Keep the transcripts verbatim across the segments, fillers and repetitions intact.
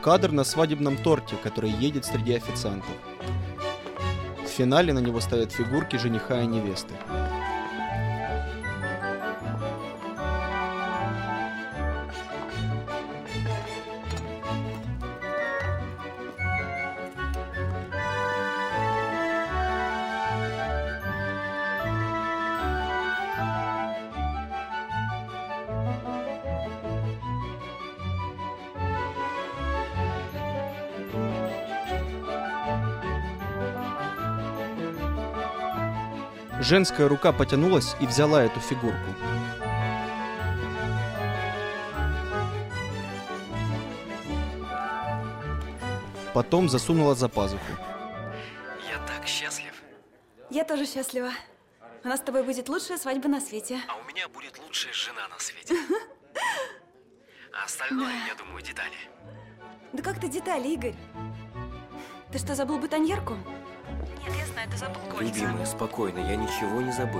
Кадр на свадебном торте, который едет среди официантов. В финале на него ставят фигурки жениха и невесты. Женская рука потянулась и взяла эту фигурку. Потом засунула за пазуху. Я так счастлив. Я тоже счастлива. У нас с тобой будет лучшая свадьба на свете. А у меня будет лучшая жена на свете. А остальное, я думаю, детали. Да как ты детали, Игорь? Ты что, забыл бутоньерку? Нет, я знаю, ты забыл кольца. Любимая, спокойно, я ничего не забыл.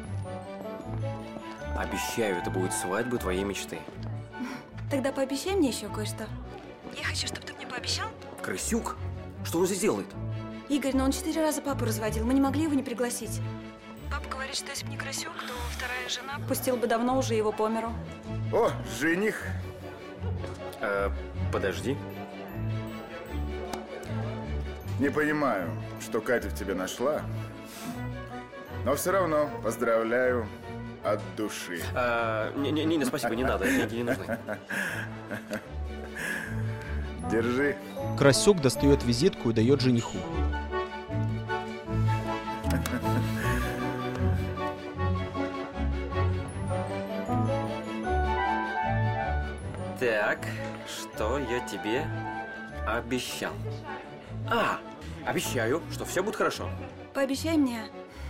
Обещаю, это будет свадьба твоей мечты. Тогда пообещай мне еще кое-что. Я хочу, чтобы ты мне пообещал. Крысюк? Что он здесь делает? Игорь, но он четыре раза папу разводил. Мы не могли его не пригласить. Папа говорит, что если бы не Крысюк, то вторая жена пустила бы давно уже его по миру. О, жених. А, подожди. Не понимаю, что Катя в тебе нашла, но все равно поздравляю от души. А, не, не, не, спасибо, не надо, деньги не нужны. Держи. Красюк достает визитку и дает жениху. Так, что я тебе обещал? А, обещаю, что все будет хорошо. Пообещай мне.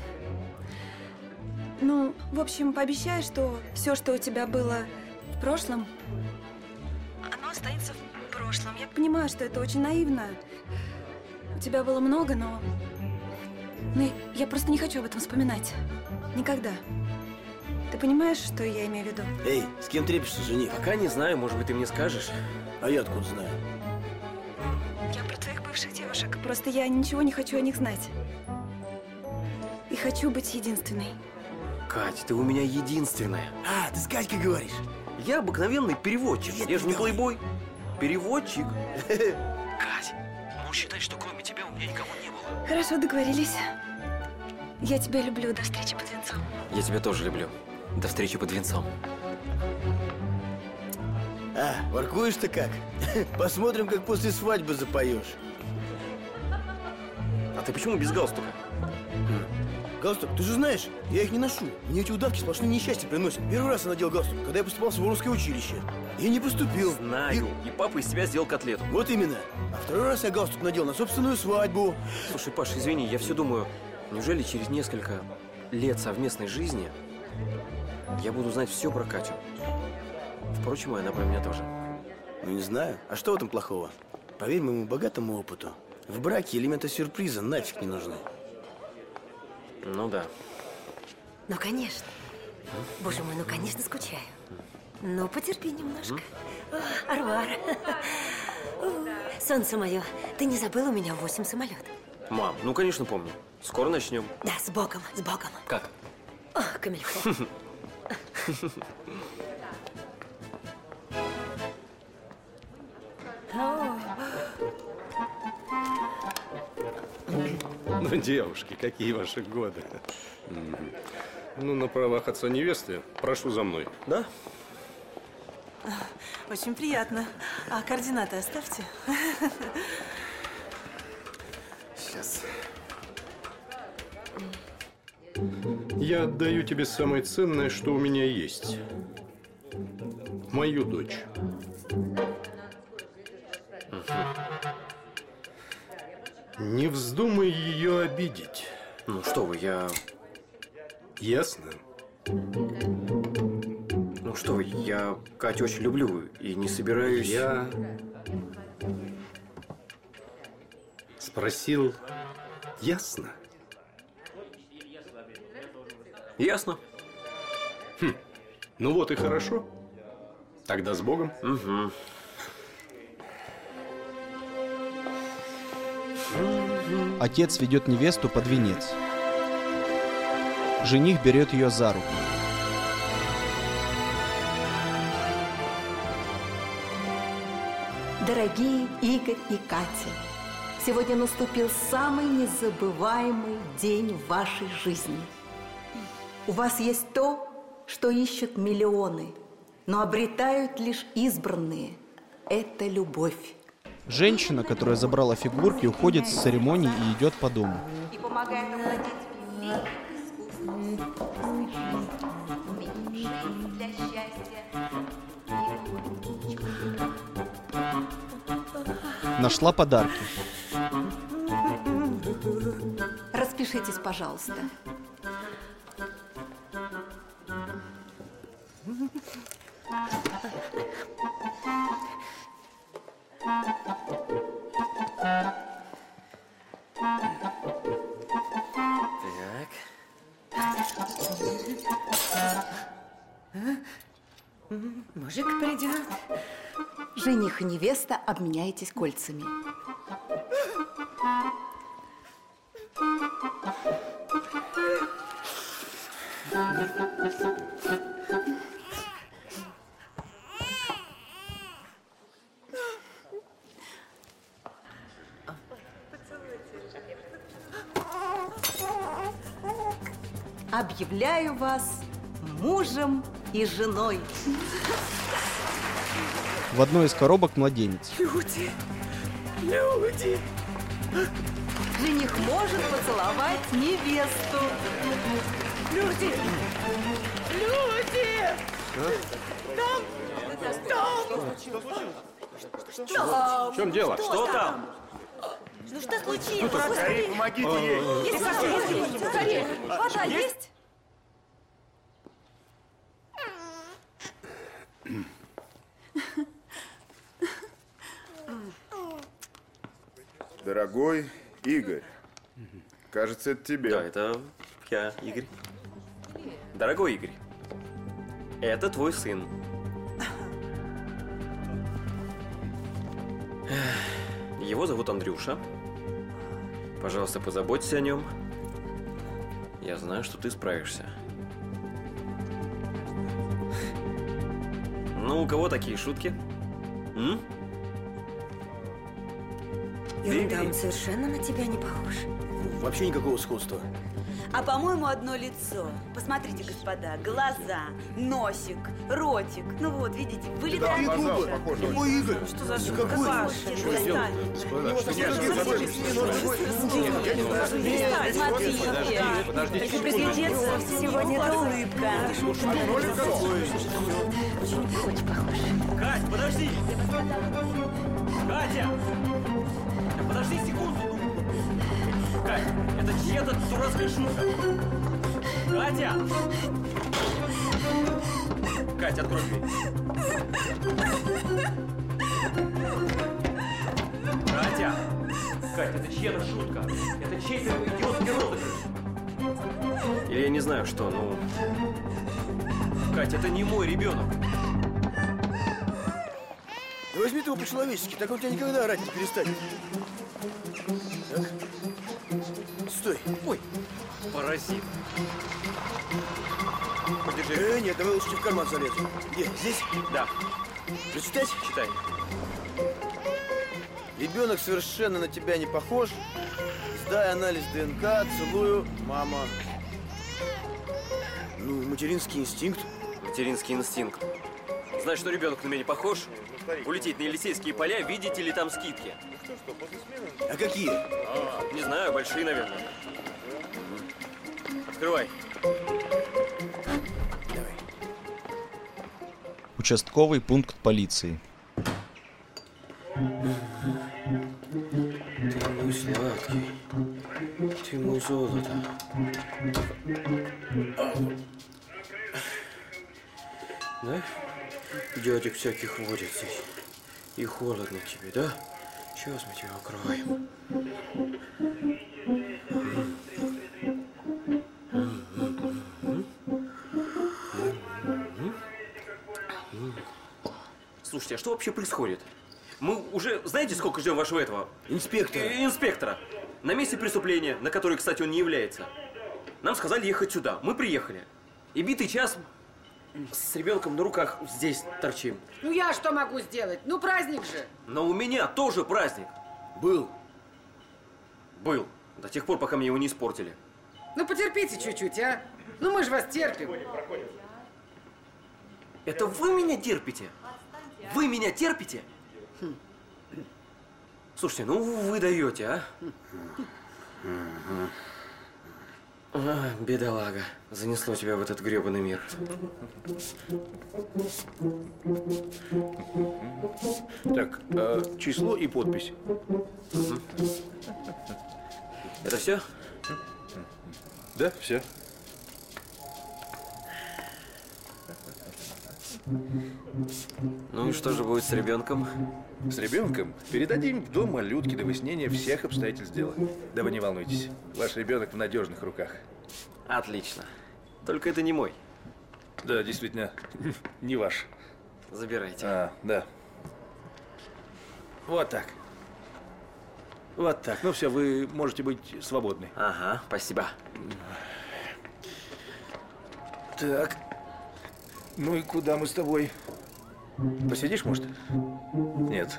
Ну, в общем, пообещай, что все, что у тебя было в прошлом, оно останется в прошлом. Я понимаю, что это очень наивно. У тебя было много, но... Но я просто не хочу об этом вспоминать. Никогда. Ты понимаешь, что я имею в виду? Эй, с кем трепишься, жених? Пока не знаю, может быть, ты мне скажешь. А я откуда знаю? Я про твоих бывших девушек. Просто я ничего не хочу о них знать. И хочу быть единственной. Кать, ты у меня единственная. А, ты с Катькой говоришь? Я обыкновенный переводчик. Нет, Я же не не говори. плейбой. Переводчик. Кать, можешь считать, что кроме тебя у меня никого не было. Хорошо, договорились. Я тебя люблю. До встречи под венцом. Я тебя тоже люблю. До встречи под венцом. А, воркуешь-то как? Посмотрим, как после свадьбы запоешь. А ты почему без галстука? Галстук, ты же знаешь, я их не ношу. Мне эти удавки сплошные несчастья приносят. Первый раз я надел галстук, когда я поступал в Суворовское училище. И не поступил. Знаю. И... и папа из тебя сделал котлету. Вот именно. А второй раз я галстук надел на собственную свадьбу. Слушай, Паш, извини, я все думаю, неужели через несколько лет совместной жизни я буду знать все про Катю? Впрочем, и она про меня тоже. Ну, не знаю. А что в этом плохого? Поверь моему богатому опыту, в браке элементы сюрприза нафиг не нужны. Ну да. Ну, конечно. Боже мой, ну, конечно, скучаю. Ну, потерпи немножко. О, Арвара. Солнце мое, ты не забыл, у меня восемь самолетов? Мам, ну, конечно, помню. Скоро начнем. Да, с Богом, с Богом. Как? О, Камильфо. Ну, девушки, какие ваши годы? Ну, на правах отца невесты, прошу за мной. Да? Очень приятно. А координаты оставьте. Сейчас. Я отдаю тебе самое ценное, что у меня есть. Мою дочь. Не вздумай ее обидеть. Ну что вы, я... Ясно? Ну что вы, я Катю очень люблю и не собираюсь... Я... Спросил, ясно? Ясно. Хм. Ну вот и хорошо. Тогда с Богом. Угу. Отец ведет невесту под венец. Жених берет ее за руку. Дорогие Игорь и Катя, сегодня наступил самый незабываемый день в вашей жизни. У вас есть то, что ищут миллионы, но обретают лишь избранные. Это любовь. Женщина, которая забрала фигурки, уходит с церемонии и идет по дому. И помогает овладеть всеми искусствами для счастья. Нашла подарки. Распишитесь, пожалуйста. Мужик придет. Жених и невеста, обменяйтесь кольцами. Объявляю вас мужем и женой. В одной из коробок младенец. Люди, люди. Жених может поцеловать невесту. Люди, люди. Там, там. В чем дело? Что там? Ну что случилось? Скорее, помогите ей. Есть вода, скорее. Вода есть? Дорогой Игорь, кажется, это тебе. Да, это я, Игорь. Дорогой Игорь, это твой сын. Его зовут Андрюша. Пожалуйста, позаботься о нем. Я знаю, что ты справишься. Ну, у кого такие шутки? М? Ерунда, он совершенно на тебя не похож. Вообще никакого сходства. А по-моему, одно лицо. Посмотрите, господа, глаза, носик, ротик. Ну вот, видите, вылитая глаза кожа. похожи. Какой Игорь? Что за Да шутка? какой? Паша, Что перестань. делать? Перестань, смотрите. Если приглядеться, сегодня это улыбка. Очень похож. Кать, подожди! Катя! Подожди секунду! Кать, это чья-то дурацкая шутка! Катя! Катя, открой дверь! Катя! Катя, это чья-то шутка! Это чей-то идиотский розыгрыш! Или я не знаю что, ну... Катя, это не мой ребенок! Да возьми ты его по-человечески, так он тебя никогда орать не перестанет. Так. Стой. Ой, паразит. Подержи. Э, нет, давай лучше в карман залезем. Где? Здесь? Да, Зачитать? читай. Ребенок совершенно на тебя не похож. Сдай анализ ДНК, целую, мама. Ну, материнский инстинкт. Материнский инстинкт. Знаешь, что ребенок на меня не похож? Улететь на Елисейские поля, видите ли там скидки? А какие? А, не знаю, большие, наверное. Открывай. Давай. Участковый пункт полиции. Ты мой сладкий. Ты мой золото. Да? Дядек всяких водят здесь. И холодно тебе, да? Сейчас мы тебя укрываем. Слушайте, а что вообще происходит? Мы уже, знаете, сколько ждем вашего этого? Инспектора. Э, инспектора. На месте преступления, на которое, кстати, он не является. Нам сказали ехать сюда. Мы приехали. И битый час с ребенком на руках здесь торчим. Ну я что могу сделать? Ну праздник же. Но у меня тоже праздник. Был. Был. До тех пор, пока мне его не испортили. Ну потерпите чуть-чуть, а? Ну мы же вас терпим. Это вы меня терпите? Вы меня терпите? Хм. Слушайте, ну вы даете, а? А, бедолага. Занесло тебя в этот гребаный мир. Так, э, число и подпись. Это все? Да, все. Ну и что же будет с ребенком? С ребенком передадим в дом малютки до выяснения всех обстоятельств дела. Да вы не волнуйтесь, ваш ребенок в надежных руках. Отлично. Только это не мой. Да, действительно, не ваш. Забирайте. А, да. Вот так. Вот так. Ну все, вы можете быть свободны. Ага, спасибо. Так. Ну и куда мы с тобой? Посидишь, может? Нет.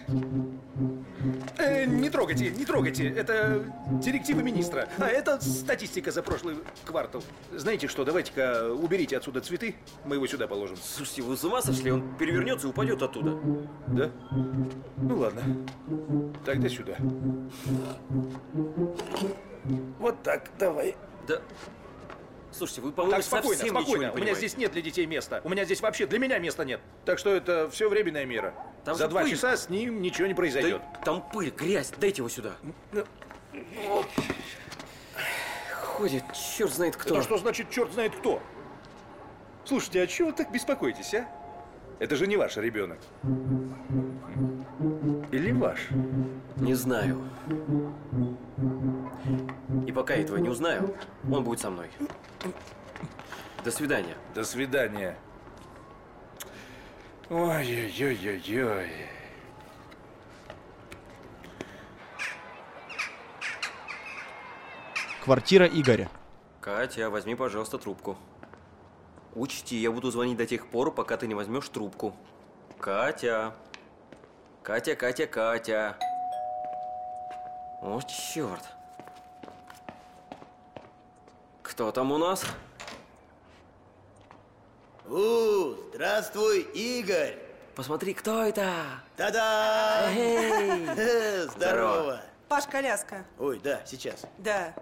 Э, не трогайте, не трогайте. Это директивы министра. А это статистика за прошлый квартал. Знаете что, давайте-ка уберите отсюда цветы. Мы его сюда положим. Слушайте, вы с ума сошли? Он перевернется и упадет оттуда. Да? Ну ладно. Тогда сюда. Вот так, давай. Да. Слушайте, вы, по-моему, так, спокойно, совсем спокойно. ничего не У меня понимаете. здесь нет для детей места. У меня здесь вообще для меня места нет. Так что это все временная мера. Там За два пыль. часа с ним ничего не произойдет. Да, там пыль, грязь. Дайте его сюда. Ходит, черт знает кто. Это что значит черт знает кто? Слушайте, а чего вы так беспокоитесь, а? Это же не ваш ребенок. Или ваш? Не знаю. И пока я этого не узнаю, он будет со мной. До свидания. До свидания. Ой-ой-ой-ой-ой. Квартира Игоря. Катя, возьми, пожалуйста, трубку. Учти, я буду звонить до тех пор, пока ты не возьмешь трубку. Катя. Катя, Катя, Катя. О, черт. Кто там у нас? О, здравствуй, Игорь. Посмотри, кто это? Та-да! Эй! Здорово. Здорово. Паш, коляска. Ой, да, сейчас. Да.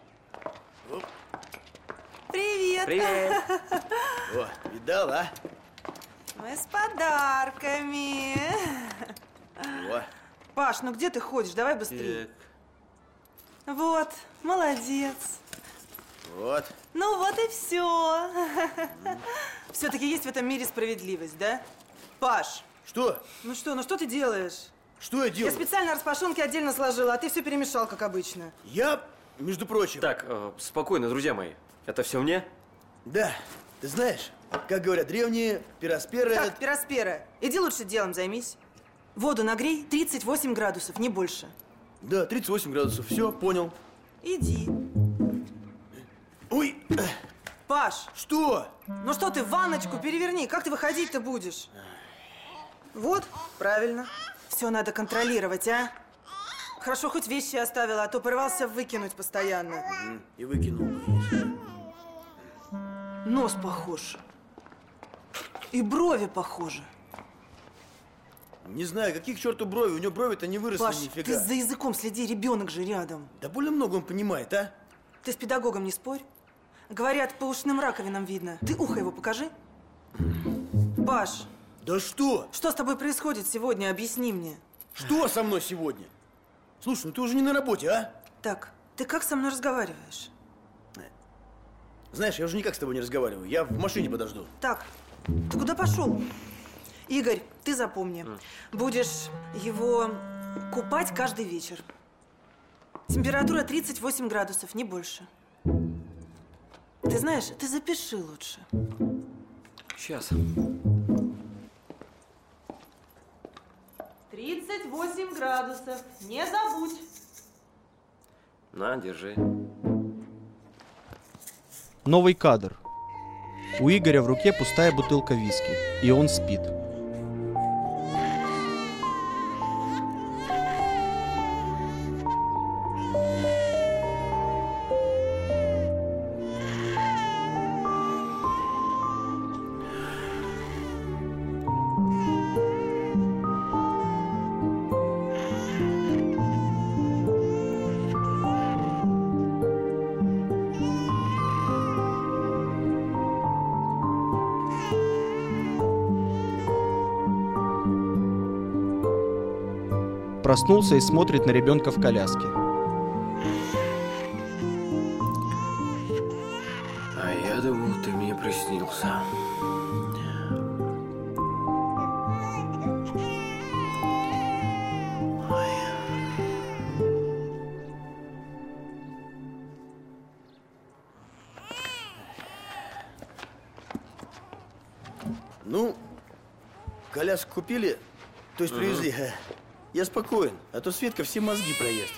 Привет. Привет. О, видал, а? Мы с подарками. О. Паш, ну где ты ходишь? Давай быстрее. Вот, молодец. Вот. Ну вот и все. Все-таки есть в этом мире справедливость, да? Паш. Что? Ну что, ну что ты делаешь? Что я делаю? Я специально распашонки отдельно сложила, а ты все перемешал, как обычно. Я, между прочим... Так, э, спокойно, друзья мои. Это все мне? Да. Ты знаешь, как говорят древние, пиросперы... Так, пироспера, иди лучше делом займись. Воду нагрей тридцать восемь градусов, не больше. Да, тридцать восемь градусов. Все, понял. Иди. Ой. Паш. Что? Ну что ты, ванночку переверни, как ты выходить-то будешь? Вот, правильно. Все надо контролировать, а? Хорошо, хоть вещи оставила, а то порывался выкинуть постоянно. Угу. И выкинул. Нос похож. И брови похожи. Не знаю, каких черту брови. У него брови-то не выросли Паш, нифига. ты за языком следи, ребенок же рядом. Да больно много он понимает, а? Ты с педагогом не спорь. Говорят, по ушным раковинам видно. Ты ухо его покажи. Паш. Да что? Что с тобой происходит сегодня? Объясни мне. Что со мной сегодня? Слушай, ну ты уже не на работе, а? Так, ты как со мной разговариваешь? Знаешь, я уже никак с тобой не разговариваю. Я в машине подожду. Так, ты куда пошел? Игорь, ты запомни. Будешь его купать каждый вечер. Температура тридцать восемь градусов, не больше. Ты знаешь, ты запиши лучше. Сейчас. тридцать восемь градусов. Не забудь. На, держи. Новый кадр. У Игоря в руке пустая бутылка виски, и он спит. Проснулся и смотрит на ребенка в коляске. А я думал, ты мне приснился. Ну, коляску купили, то есть привезли. Угу. Я спокоен, а то Светка все мозги проест.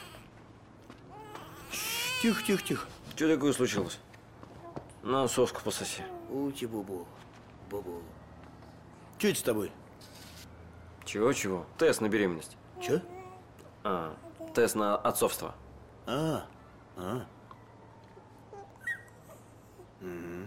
Тихо, тихо, тихо. Что такое случилось? На, соску пососи. Ути-бубу, бубу. Что это с тобой? Чего-чего? Тест на беременность. Че? А, тест на отцовство. А, а. Угу.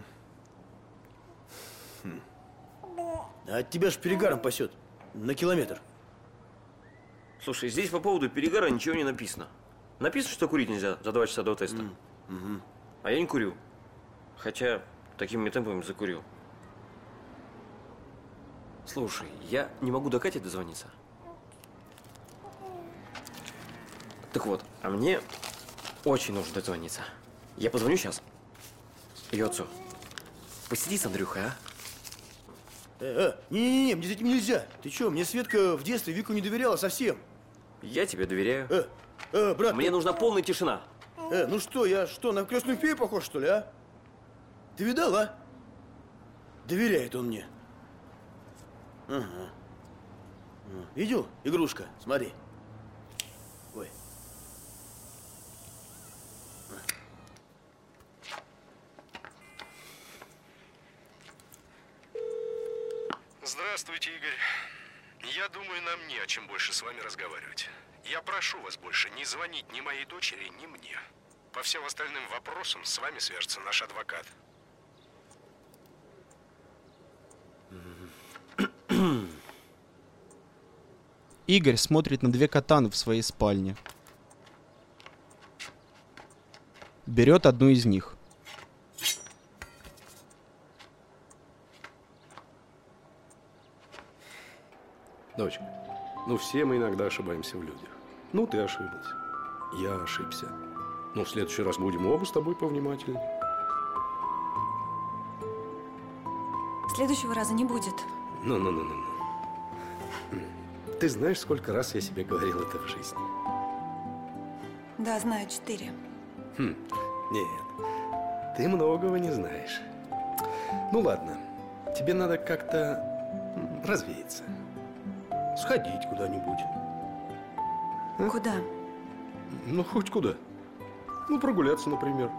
Хм. А от тебя ж перегаром пасет. На километр. Слушай, здесь по поводу перегара ничего не написано. Написано, что курить нельзя за два часа до теста. Mm. Mm-hmm. А я не курю. Хотя такими темпами закурил. Слушай, я не могу до Кати дозвониться. Так вот, а мне очень нужно дозвониться. Я позвоню сейчас ее отцу. Посиди с Андрюхой, а? Э, э, не-не-не, мне с этим нельзя. Ты что, мне Светка в детстве Вику не доверяла совсем. Я тебе доверяю. Э, э, брат. Мне ты... нужна полная тишина. Э, ну что, я что, на крестную фею похож, что ли, а? Ты видал, а? Доверяет он мне. Ага. Видел, игрушка? Смотри. Ой. Здравствуйте, Игорь. Я думаю, нам не о чем больше с вами разговаривать. Я прошу вас больше не звонить ни моей дочери, ни мне. По всем остальным вопросам с вами свяжется наш адвокат. Игорь смотрит на две катаны в своей спальне. Берет одну из них. Дочка, ну все мы иногда ошибаемся в людях. Ну, ты ошиблась. Я ошибся. Ну, в следующий раз будем оба с тобой повнимательнее. Следующего раза не будет. Ну-ну-ну-ну. Ты знаешь, сколько раз я себе говорил это в жизни? Да, знаю, четыре. Хм, нет, ты многого не знаешь. Ну, ладно, тебе надо как-то развеяться. Сходить куда-нибудь. А? Куда? Ну, хоть куда. Ну, прогуляться, например.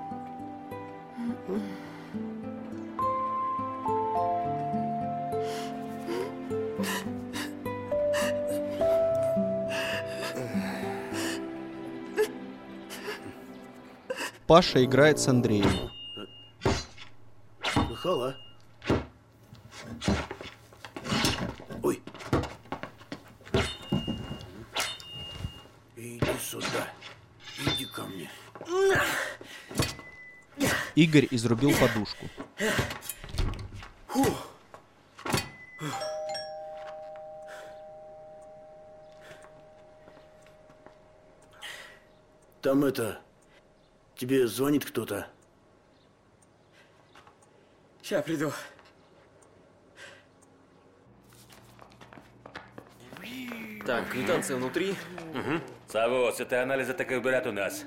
Паша играет с Андреем. Слыхала? Ой. Иди сюда. Иди ко мне. Игорь изрубил подушку. Там это... Тебе звонит кто-то. Сейчас приду. Так, квитанция внутри. Угу. Савва, с этой анализа так и убирают у нас.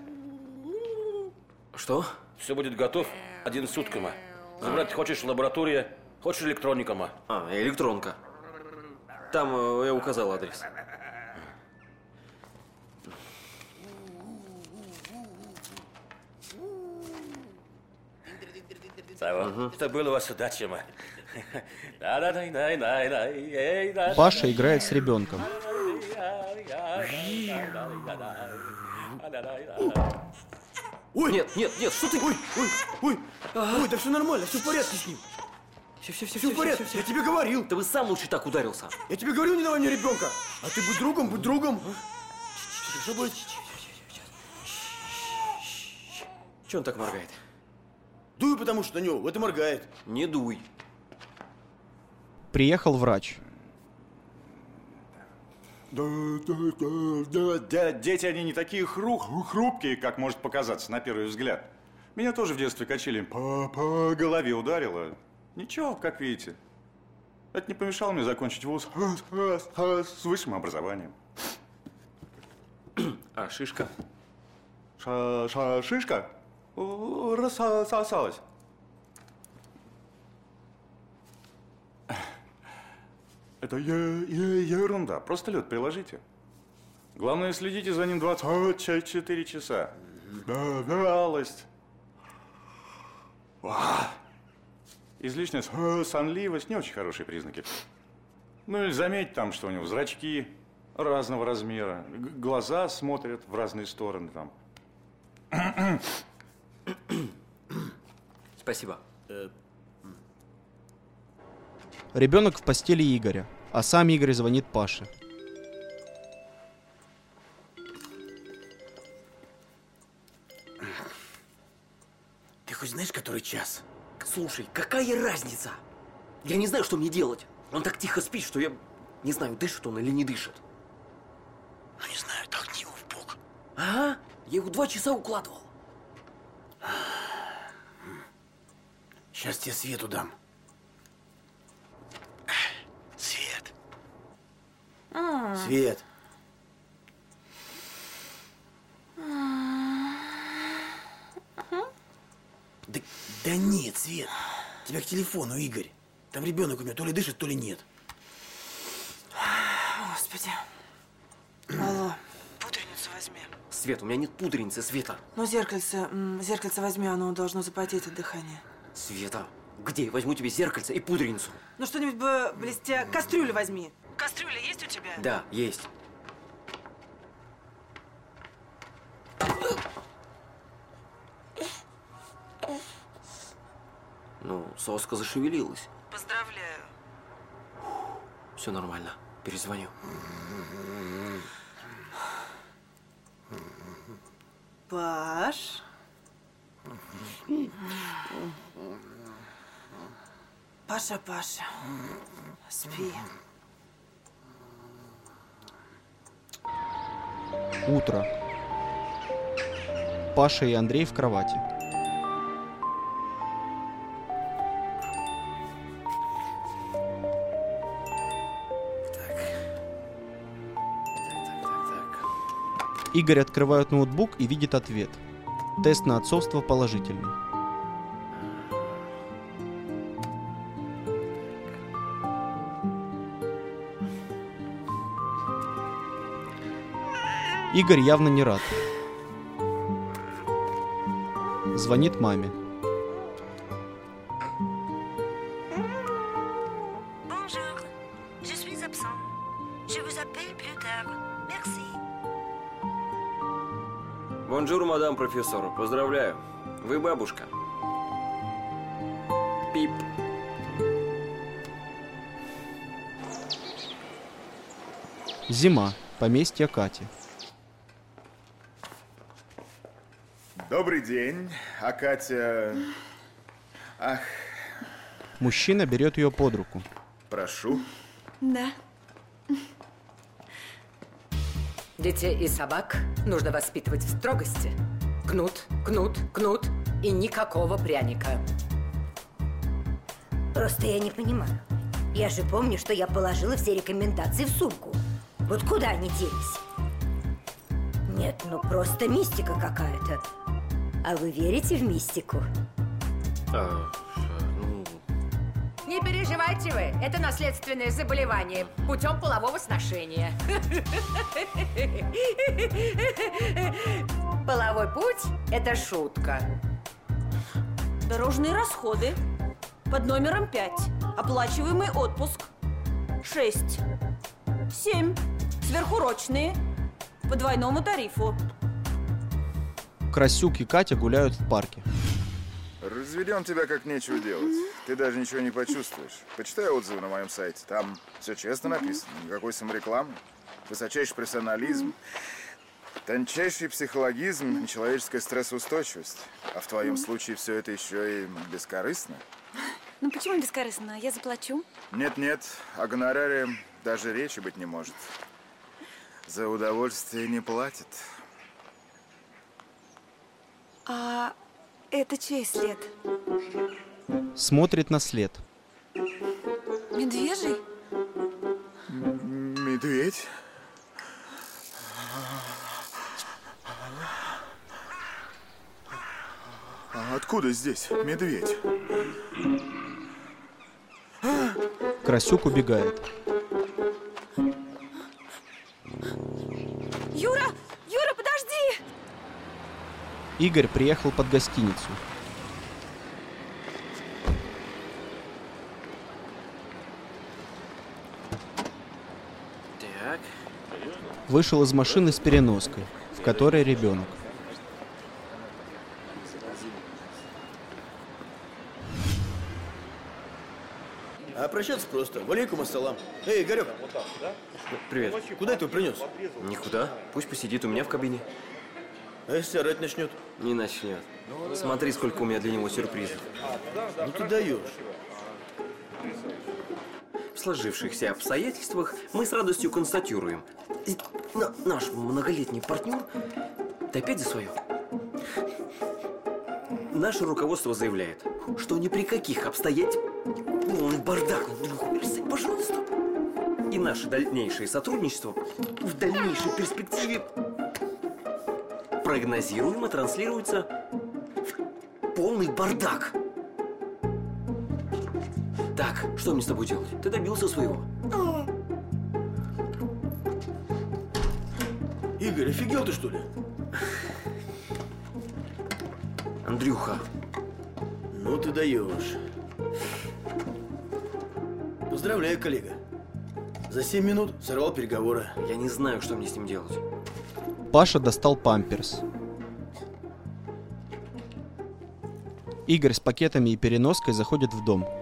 Что? Все будет готов один сутками. Забрать хочешь лаборатория, хочешь электроникома. А, электронка. Там э, я указал адрес. Угу. Это было у вас удача, ма. Паша играет с ребенком. Ой! Нет, нет, нет, что ты? Ой, ой, ой! Ой, да все нормально, все в порядке с ним. Все, все, все, Все в порядке, я тебе говорил. Да вы сам лучше так ударился. Я тебе говорил, не давай мне ребенка. А ты будь другом, будь другом. Что будет? Че он так моргает? Дуй, потому что на него, это моргает. Не дуй. Приехал врач. Да, да, да, да, да, дети, они не такие хру хрупкие, как может показаться на первый взгляд. Меня тоже в детстве качели по, по голове ударило. Ничего, как видите. Это не помешало мне закончить вуз с высшим образованием. А шишка? Ша ша шишка? Рассосалась. Это е е ерунда. Просто лед приложите. Главное, следите за ним двадцать четыре часа. Да, вялость. Излишняя сонливость – не очень хорошие признаки. Ну или заметьте там, что у него зрачки разного размера, глаза смотрят в разные стороны там. Спасибо. Ребенок в постели Игоря, а сам Игорь звонит Паше. Ты хоть знаешь, который час? Слушай, какая разница? Я не знаю, что мне делать. Он так тихо спит, что я не знаю, дышит он или не дышит. Ну не знаю, толкни его в бок. Ага, я его два часа укладывал. Сейчас тебе Свету дам. Свет. А. Свет. Да, да нет, Свет. Тебя к телефону, Игорь. Там ребенок у меня то ли дышит, то ли нет. Господи. Алло, пудреницу возьми. Свет, у меня нет пудреницы, Света. Ну, зеркальце, зеркальце возьми, оно должно запотеть от дыхания. Света, где я возьму тебе зеркальце и пудреницу? Ну, что-нибудь бы блестя... Кастрюлю возьми. Кастрюля есть у тебя? Да, есть. Ну, соска зашевелилась. Поздравляю. Все нормально. Перезвоню. Паш. Паша, Паша. Спи. Утро. Паша и Андрей в кровати. Игорь открывает ноутбук и видит ответ. Тест на отцовство положительный. Игорь явно не рад. Звонит маме. Bonjour, je suis absent. Je vous appelle plus tard. Merci. Бонжур, мадам профессор. Поздравляю. Вы бабушка. Пип. Зима. Поместье Кати. Добрый день. А Катя... Ах, Мужчина берет ее под руку. прошу. Да. Детей и собак нужно воспитывать в строгости. Кнут, кнут, кнут и никакого пряника. Просто я не понимаю. Я же помню, что я положила все рекомендации в сумку. Вот куда они делись? Нет, ну просто мистика какая-то. А вы верите в мистику? А, ну... Не переживайте вы, это наследственное заболевание путем полового сношения. Половой путь – это шутка. Дорожные расходы под номером пять. Оплачиваемый отпуск. Шесть. Семь. Сверхурочные по двойному тарифу. Красюк и Катя гуляют в парке. Разведем тебя как нечего делать. Ты даже ничего не почувствуешь. Почитай отзывы на моем сайте. Там все честно написано. Никакой саморекламы. Высочайший профессионализм. Тончайший психологизм и человеческая стрессоустойчивость. А в твоем случае все это еще и бескорыстно. Ну почему бескорыстно? Я заплачу. Нет-нет, о гонораре даже речи быть не может. За удовольствие не платят. А это чей след? Смотрит на след. Медвежий? Медведь? А откуда здесь медведь? Красюк убегает. Юра! Юра, подожди! Игорь приехал под гостиницу. Так. Вышел из машины с переноской, в которой ребенок. А прощаться просто. Валейкум ассалам. Эй, Игорек. Привет. Куда ты его принес? Никуда. Пусть посидит у меня в кабине. А если орать начнет? Не начнет. Смотри, сколько у меня для него сюрпризов. Ну ты даешь. В сложившихся обстоятельствах мы с радостью констатируем. На- наш многолетний партнер опять за свое. Наше руководство заявляет, что ни при каких обстоятельствах... Полный бардак, пожалуйста. И наше дальнейшее сотрудничество в дальнейшей перспективе прогнозируемо транслируется в полный бардак. Так, что мне с тобой делать? Ты добился своего. Игорь, офигел ты, что ли? Андрюха. Ну ты даешь. Поздравляю, коллега. За семь минут сорвал переговоры. Я не знаю, что мне с ним делать. Паша достал памперс. Игорь с пакетами и переноской заходит в дом.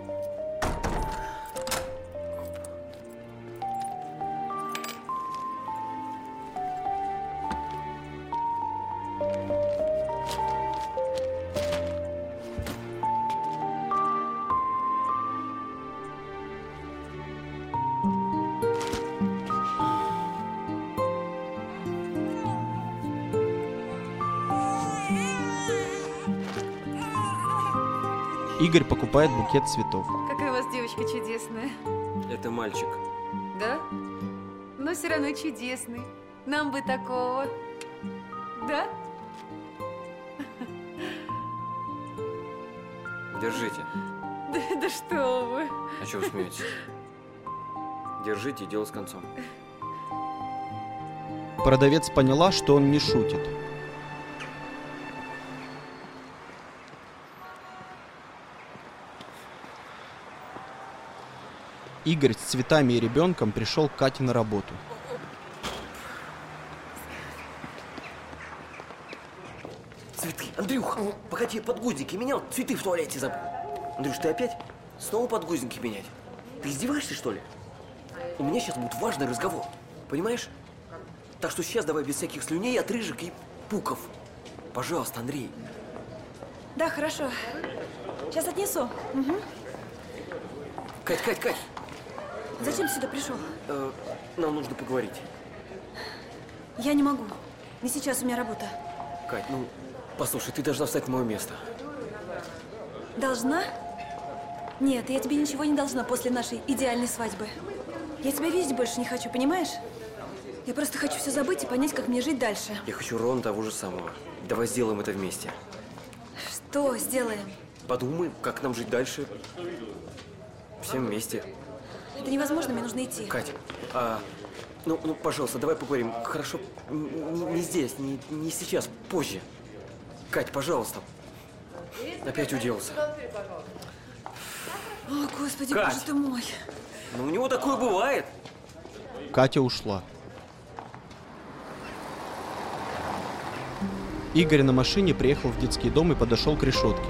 Игорь покупает букет цветов. Какая у вас девочка чудесная. Это мальчик. Да? Но все равно чудесный. Нам бы такого. Да? Держите. Да, да что вы. А чего вы смеетесь? Держите, дело с концом. Продавец поняла, что он не шутит. Игорь с цветами и ребенком пришел к Кате на работу. Цветы. Андрюха, погоди, подгузники менял, цветы в туалете забыл. Андрюш, ты опять? Снова подгузники менять? Ты издеваешься, что ли? У меня сейчас будет важный разговор, понимаешь? Так что сейчас давай без всяких слюней, отрыжек и пуков. Пожалуйста, Андрей. Да, хорошо. Сейчас отнесу. Угу. Кать, Кать, Кать. Зачем сюда пришел? Э, нам нужно поговорить. Я не могу. Не сейчас, у меня работа. Кать, ну, послушай, ты должна встать на мое место. Должна? Нет, я тебе ничего не должна после нашей идеальной свадьбы. Я тебя видеть больше не хочу, понимаешь? Я просто хочу все забыть и понять, как мне жить дальше. Я хочу ровно того же самого. Давай сделаем это вместе. Что сделаем? Подумай, как нам жить дальше. Всем вместе. Это невозможно, мне нужно идти. Катя, а, ну, ну, пожалуйста, давай поговорим. Хорошо, не, не здесь, не, не сейчас, позже. Кать, пожалуйста. Опять уделся. О, Господи, Кать! боже ты мой. Ну, у него такое бывает. Катя ушла. Игорь на машине приехал в детский дом и подошел к решетке.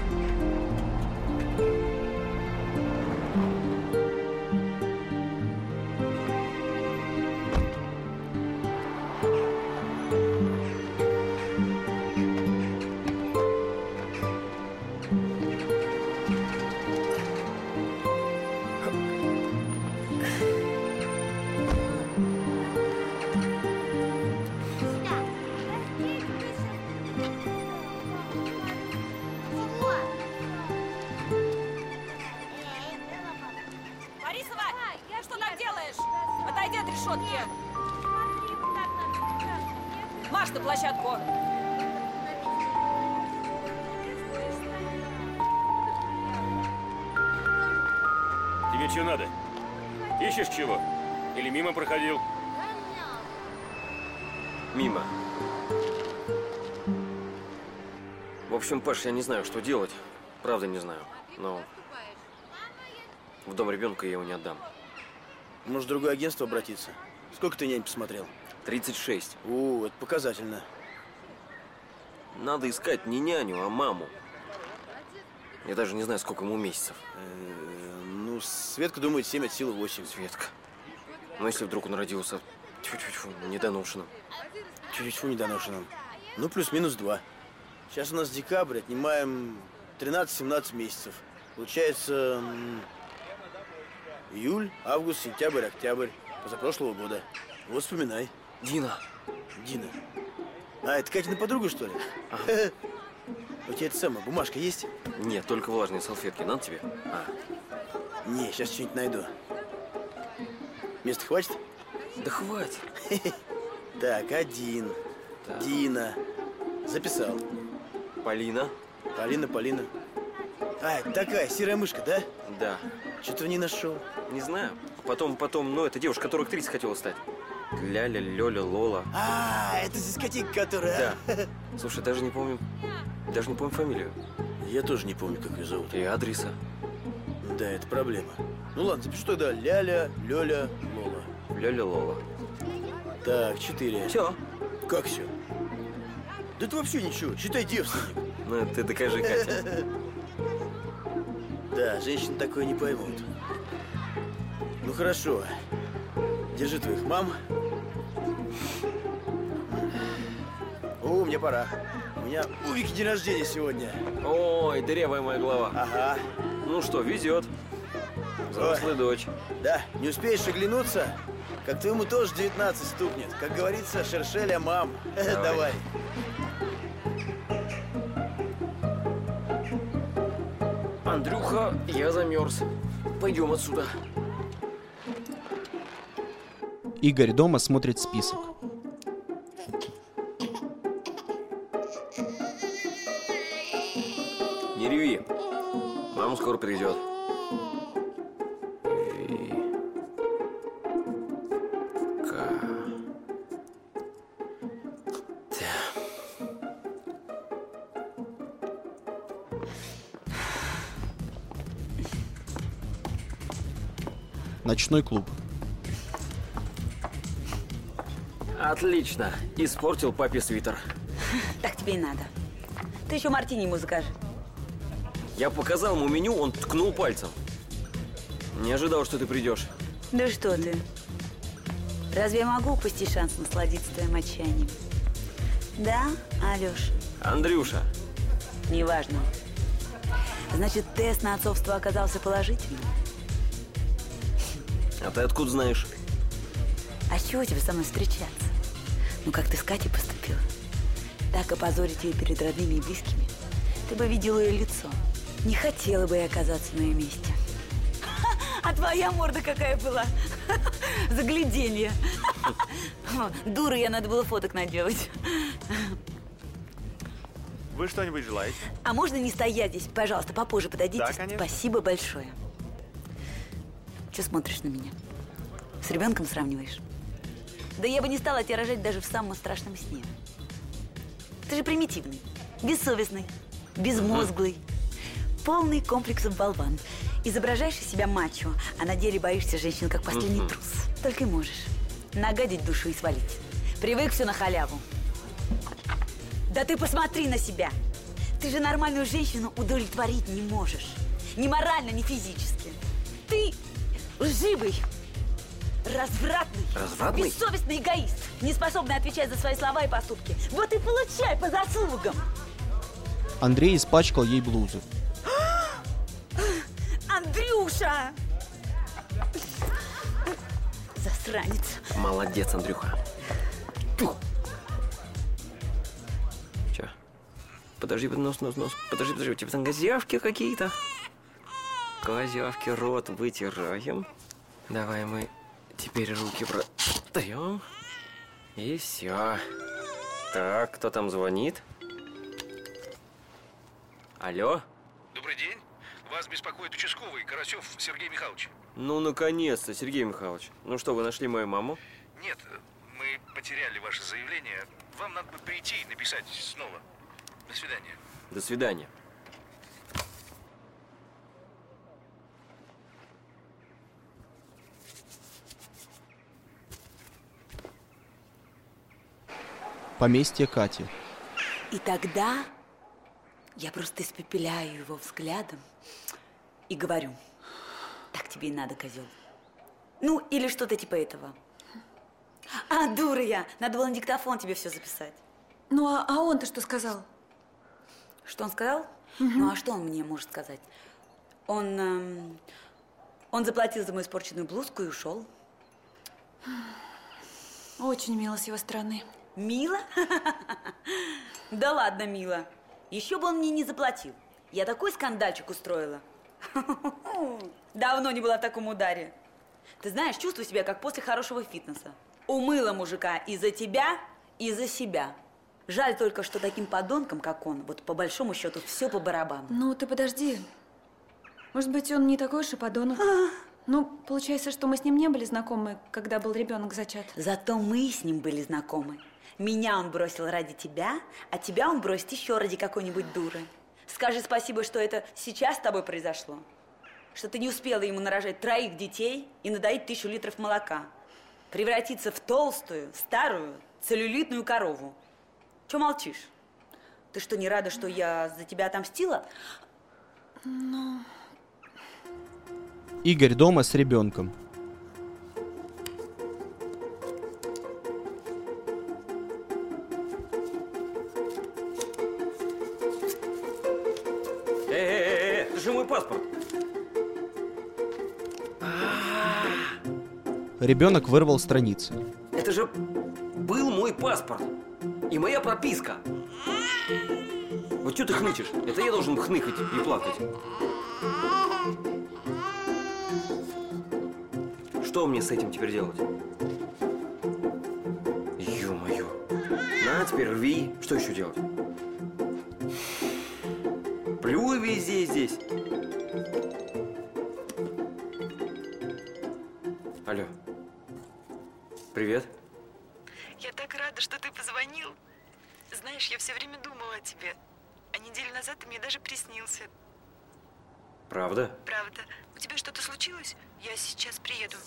Борисова, что там делаешь? Отойди от решетки. Марш на площадку. Тебе что надо? Ищешь чего? Или мимо проходил? Мимо. В общем, Паш, я не знаю, что делать. Правда не знаю. Но в дом ребенка я его не отдам. Может, в другое агентство обратиться? Сколько ты нянь посмотрел? тридцать шесть. О, это показательно. Надо искать не няню, а маму. Я даже не знаю, сколько ему месяцев. Э, ну, Светка думает семь от силы восемь. Светка. Но если вдруг он родился тьфу-тьфу-тьфу, недоношенным. Тьфу-тьфу, недоношенным. Ну, плюс-минус два. Сейчас у нас декабрь, отнимаем тринадцать-семнадцать месяцев. Получается м, июль, август, сентябрь, октябрь позапрошлого года. Вот вспоминай. Дина. Дина. А, это Катина подруга, что ли? Ага. У тебя это самое, бумажка есть? Нет, только влажные салфетки. Надо тебе? А. Не, сейчас что-нибудь найду. Места хватит? Да хватит. Так, один. Так. Дина. Записал. Полина. Полина, Полина. А, это такая серая мышка, да? Да. Что-то не нашел. Не знаю. Потом, потом, ну, это девушка, которая актрисой хотела стать. Ляля, Лёля, Лола. А, это дискотека, которая... Да. Слушай, даже не помню, даже не помню фамилию. Я тоже не помню, как ее зовут. И адреса. Да, это проблема. Ну ладно, запиши тогда Ляля, Лёля, Лола. Ляля, Лола. Так, четыре. Все. Как все? Да это вообще ничего, считай девственник. Ну, ты докажи, Катя. Да, женщины такое не поймут. Ну хорошо. Держи твоих мам. О, мне пора. У меня у Вики день рождения сегодня. Ой, дырявая моя голова. Ага. Ну что, везет. Взрослая Ой. дочь. Да, не успеешь оглянуться, как твоему тоже девятнадцать стукнет. Как говорится, шершеля мам. Давай. Давай. Андрюха, я замерз. Пойдем отсюда. Игорь дома смотрит список. Не реви. Мама скоро придет. Ночной клуб. Отлично. Испортил папе свитер. Так тебе и надо. Ты еще мартини ему закажи. Я показал ему меню, он ткнул пальцем. Не ожидал, что ты придешь. Да что ты. Разве я могу упустить шанс насладиться твоим отчаянием? Да, Алёш? Андрюша. Неважно. Значит, тест на отцовство оказался положительным? А ты откуда знаешь? А с чего тебе со мной встречаться? Ну, как ты с Катей поступила? Так опозорить ее перед родными и близкими. Ты бы видела ее лицо. Не хотела бы я оказаться на ее месте. А твоя морда какая была? Загляденье. Дура я, надо было фоток наделать. Вы что-нибудь желаете? А можно не стоять здесь? Пожалуйста, попозже подойдите. Да, конечно. Спасибо большое. Че смотришь на меня? С ребенком сравниваешь? Да я бы не стала тебя рожать даже в самом страшном сне. Ты же примитивный, бессовестный. безмозглый, полный комплексов болван. Изображаешь из себя мачо, а на деле боишься женщин, как последний Мгм. трус. Только и можешь нагадить душу и свалить. Привык все на халяву. Да ты посмотри на себя. Ты же нормальную женщину удовлетворить не можешь. Ни морально, ни физически. Ты лживый, развратный, Развратный? бессовестный эгоист, не способный отвечать за свои слова и поступки. Вот и получай по заслугам. Андрей испачкал ей блузу. Андрюша! Засранец. Молодец, Андрюха. Тьфу. Че? Подожди, нос, нос, нос. Подожди, подожди, у тебя там козявки какие-то. Козявки, рот вытираем. Давай мы теперь руки протрем. И все. Так, кто там звонит? Алло? Добрый день. Вас беспокоит участковый Карасев Сергей Михайлович. Ну, наконец-то, Сергей Михайлович. Ну что, вы нашли мою маму? Нет, мы потеряли ваше заявление. Вам надо бы прийти и написать снова. До свидания. До свидания. Поместье Кати. И тогда я просто испепеляю его взглядом и говорю: так тебе и надо, козел. Ну, или что-то типа этого. А, дура я! Надо было на диктофон тебе все записать. Ну, а, а он-то что сказал? Что он сказал? Ну, а что он мне может сказать? Он, эм, он заплатил за мою испорченную блузку и ушел. Очень мило с его стороны. Мило? Да ладно, мило. Еще бы он мне не заплатил. Я такой скандальчик устроила. Давно не была в таком ударе. Ты знаешь, чувствую себя как после хорошего фитнеса. Умыла мужика и за тебя, и за себя. Жаль только, что таким подонком, как он, вот по большому счету все по барабану. Ну, ты подожди. Может быть, он не такой уж и подонок. Ну, получается, что мы с ним не были знакомы, когда был ребенок зачат. Зато мы с ним были знакомы. Меня он бросил ради тебя, а тебя он бросит еще ради какой-нибудь дуры. Скажи спасибо, что это сейчас с тобой произошло. Что ты не успела ему нарожать троих детей и надоить тысячу литров молока. Превратиться в толстую, старую, целлюлитную корову. Чего молчишь? Ты что, не рада, что я за тебя отомстила? Ну... Игорь дома с ребенком. Эй-эй-эй, это же мой паспорт. Ребенок вырвал страницы. Это же был мой паспорт. И моя прописка. Вот что ты хнычешь? Это я должен хныкать и плакать. Что мне с этим теперь делать? Ё-моё. На, теперь рви. Что еще делать? Плюй везде здесь. Алло. Привет. Я так рада, что ты позвонил. Знаешь, я все время думала о тебе. А неделю назад ты мне даже приснился. Правда? Правда. У тебя что-то случилось? Я сейчас приеду.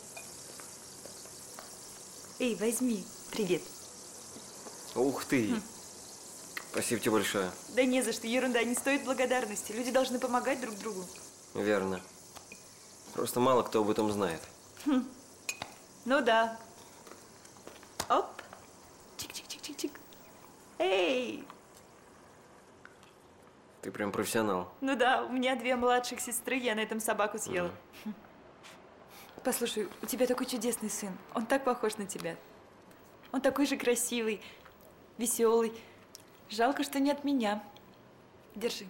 Эй, возьми. Привет. Ух ты. Хм. Спасибо тебе большое. Да не за что, ерунда, не стоит благодарности. Люди должны помогать друг другу. Верно. Просто мало кто об этом знает. Хм. Ну да. Оп. Чик-чик-чик-чик-чик. Эй! Ты прям профессионал. Ну да, у меня две младших сестры, я на этом собаку съела. Mm. Послушай, у тебя такой чудесный сын. Он так похож на тебя. Он такой же красивый, веселый. Жалко, что не от меня. Держи.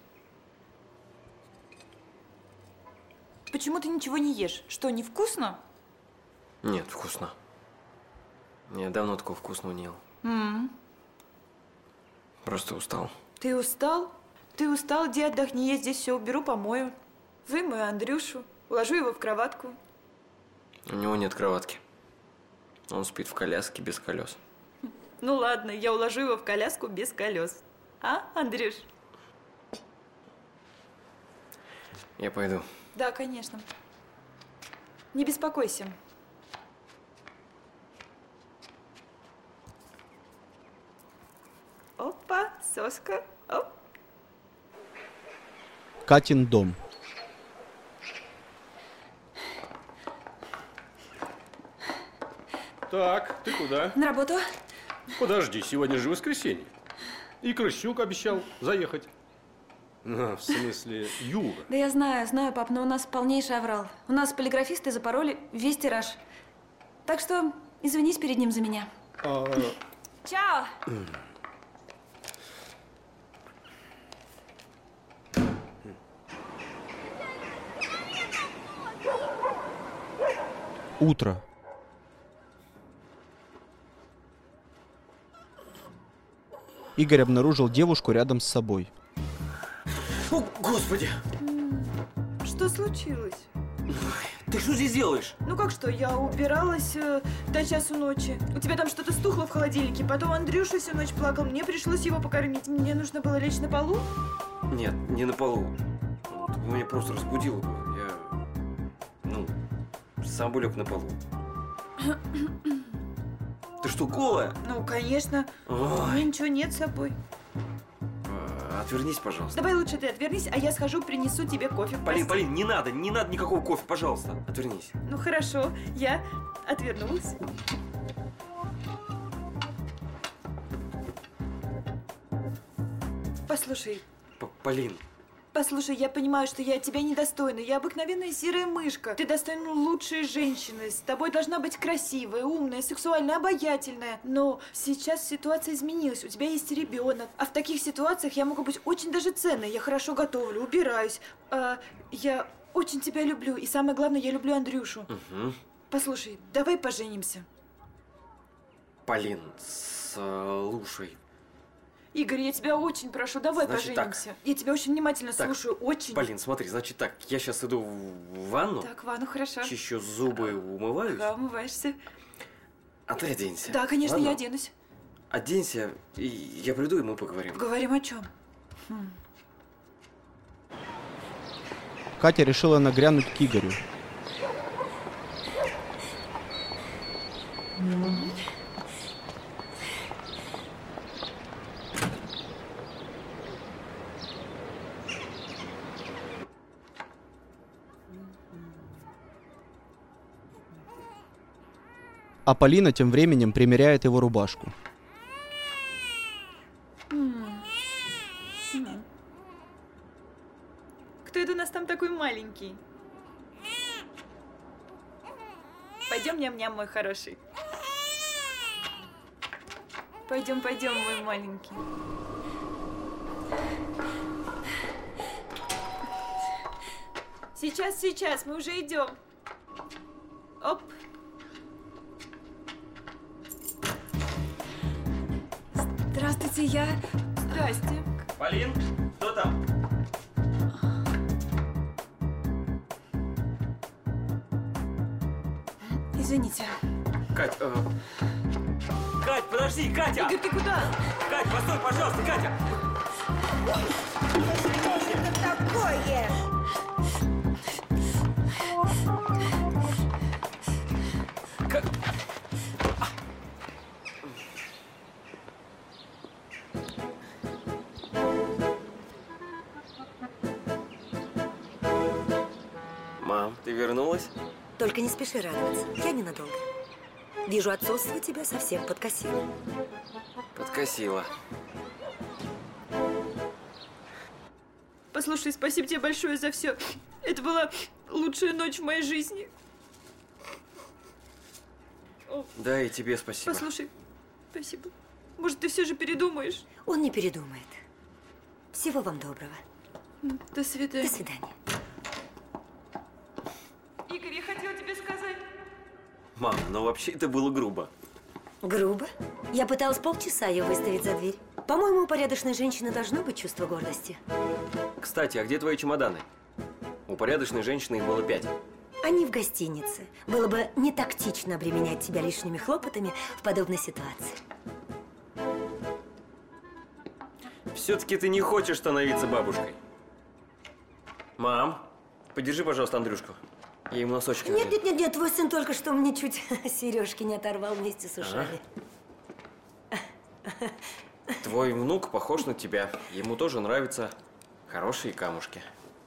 Почему ты ничего не ешь? Что, невкусно? Нет, вкусно. Я давно такого вкусного не ел. М-м. Просто устал. Ты устал? Ты устал, иди отдохни, я здесь все уберу, помою. Вымою Андрюшу, уложу его в кроватку. У него нет кроватки. Он спит в коляске без колес. Ну ладно, я уложу его в коляску без колес. А, Андрюш? Я пойду. Да, конечно. Не беспокойся. Опа, соска. Оп. Катин дом. Так, ты куда? На работу. Подожди, сегодня же воскресенье. И Крысюк обещал заехать. А, в смысле, Юра. Да я знаю, знаю, пап, но у нас полнейший аврал. У нас полиграфисты запороли весь тираж. Так что извинись перед ним за меня. А... Чао! Утро. Игорь обнаружил девушку рядом с собой. О, Господи! Что случилось? Ты что здесь делаешь? Ну как что, я убиралась э, до часу ночи. У тебя там что-то стухло в холодильнике. Потом Андрюша всю ночь плакал. Мне пришлось его покормить. Мне нужно было лечь на полу. Нет, не на полу. Ты бы меня просто разбудила бы. Я, ну, сам бы лег на полу. Ты что, голая? Ну, конечно. Ой. У меня ничего нет с собой. А, Отвернись, пожалуйста. Давай лучше ты отвернись, а я схожу, принесу тебе кофе в Полин, постель. Полин, не надо, не надо никакого кофе, пожалуйста. Отвернись. Ну хорошо, я отвернулась. Послушай, П- Полин. Послушай, я понимаю, что я тебя недостойна. Я обыкновенная серая мышка. Ты достойна лучшей женщины. С тобой должна быть красивая, умная, сексуальная, обаятельная. Но сейчас ситуация изменилась. У тебя есть ребенок. А в таких ситуациях я могу быть очень даже ценной. Я хорошо готовлю, убираюсь. А, я очень тебя люблю. И самое главное, я люблю Андрюшу. Угу. Послушай, давай поженимся. Полин, слушай. Игорь, я тебя очень прошу, давай Значит, поженимся. так. Я тебя очень внимательно Так, слушаю, очень. Полин, смотри, значит так, я сейчас иду в ванну. Так, ванну, хорошо. Чищу зубы, умываюсь. Да, умываешься. А ты оденься. Да, конечно, Ладно? я оденусь. Оденься, и я приду, и мы поговорим. Говорим о чем? Хм. Катя решила нагрянуть к Игорю. А Полина тем временем примеряет его рубашку. М. М. Кто это у нас там такой маленький? Пойдем, ням-ням, мой хороший. Пойдем, пойдем, мой маленький. Сейчас, сейчас, мы уже идем. Оп. Здравствуйте, я... Здрасте. Полин, кто там? Извините. Кать, э... Кать, подожди, Катя! Игорь, ты куда? Кать, постой, пожалуйста, Катя! Что такое? Как... Мам, ты вернулась? Только не спеши радоваться. Я ненадолго. Вижу, отцовство тебя совсем подкосило. Подкосила. Послушай, спасибо тебе большое за все. Это была лучшая ночь в моей жизни. О, Да, и тебе спасибо. послушай, спасибо. Может, ты все же передумаешь? Он не передумает. Всего вам доброго. До свидания. До свидания. Игорь, я хотела тебе сказать. Мам, ну вообще это было грубо. Грубо? Я пыталась полчаса ее выставить за дверь. По-моему, у порядочной женщины должно быть чувство гордости. Кстати, а где твои чемоданы? У порядочной женщины их было пять. Они в гостинице. Было бы не тактично обременять тебя лишними хлопотами в подобной ситуации. Все-таки ты не хочешь становиться бабушкой. Мам, подержи, пожалуйста, Андрюшку. Я ему носочки Нет, нет, нет, нет, твой сын только что мне чуть сережки не оторвал вместе с ушами. Ага. Твой внук похож на тебя. Ему тоже нравятся хорошие камушки.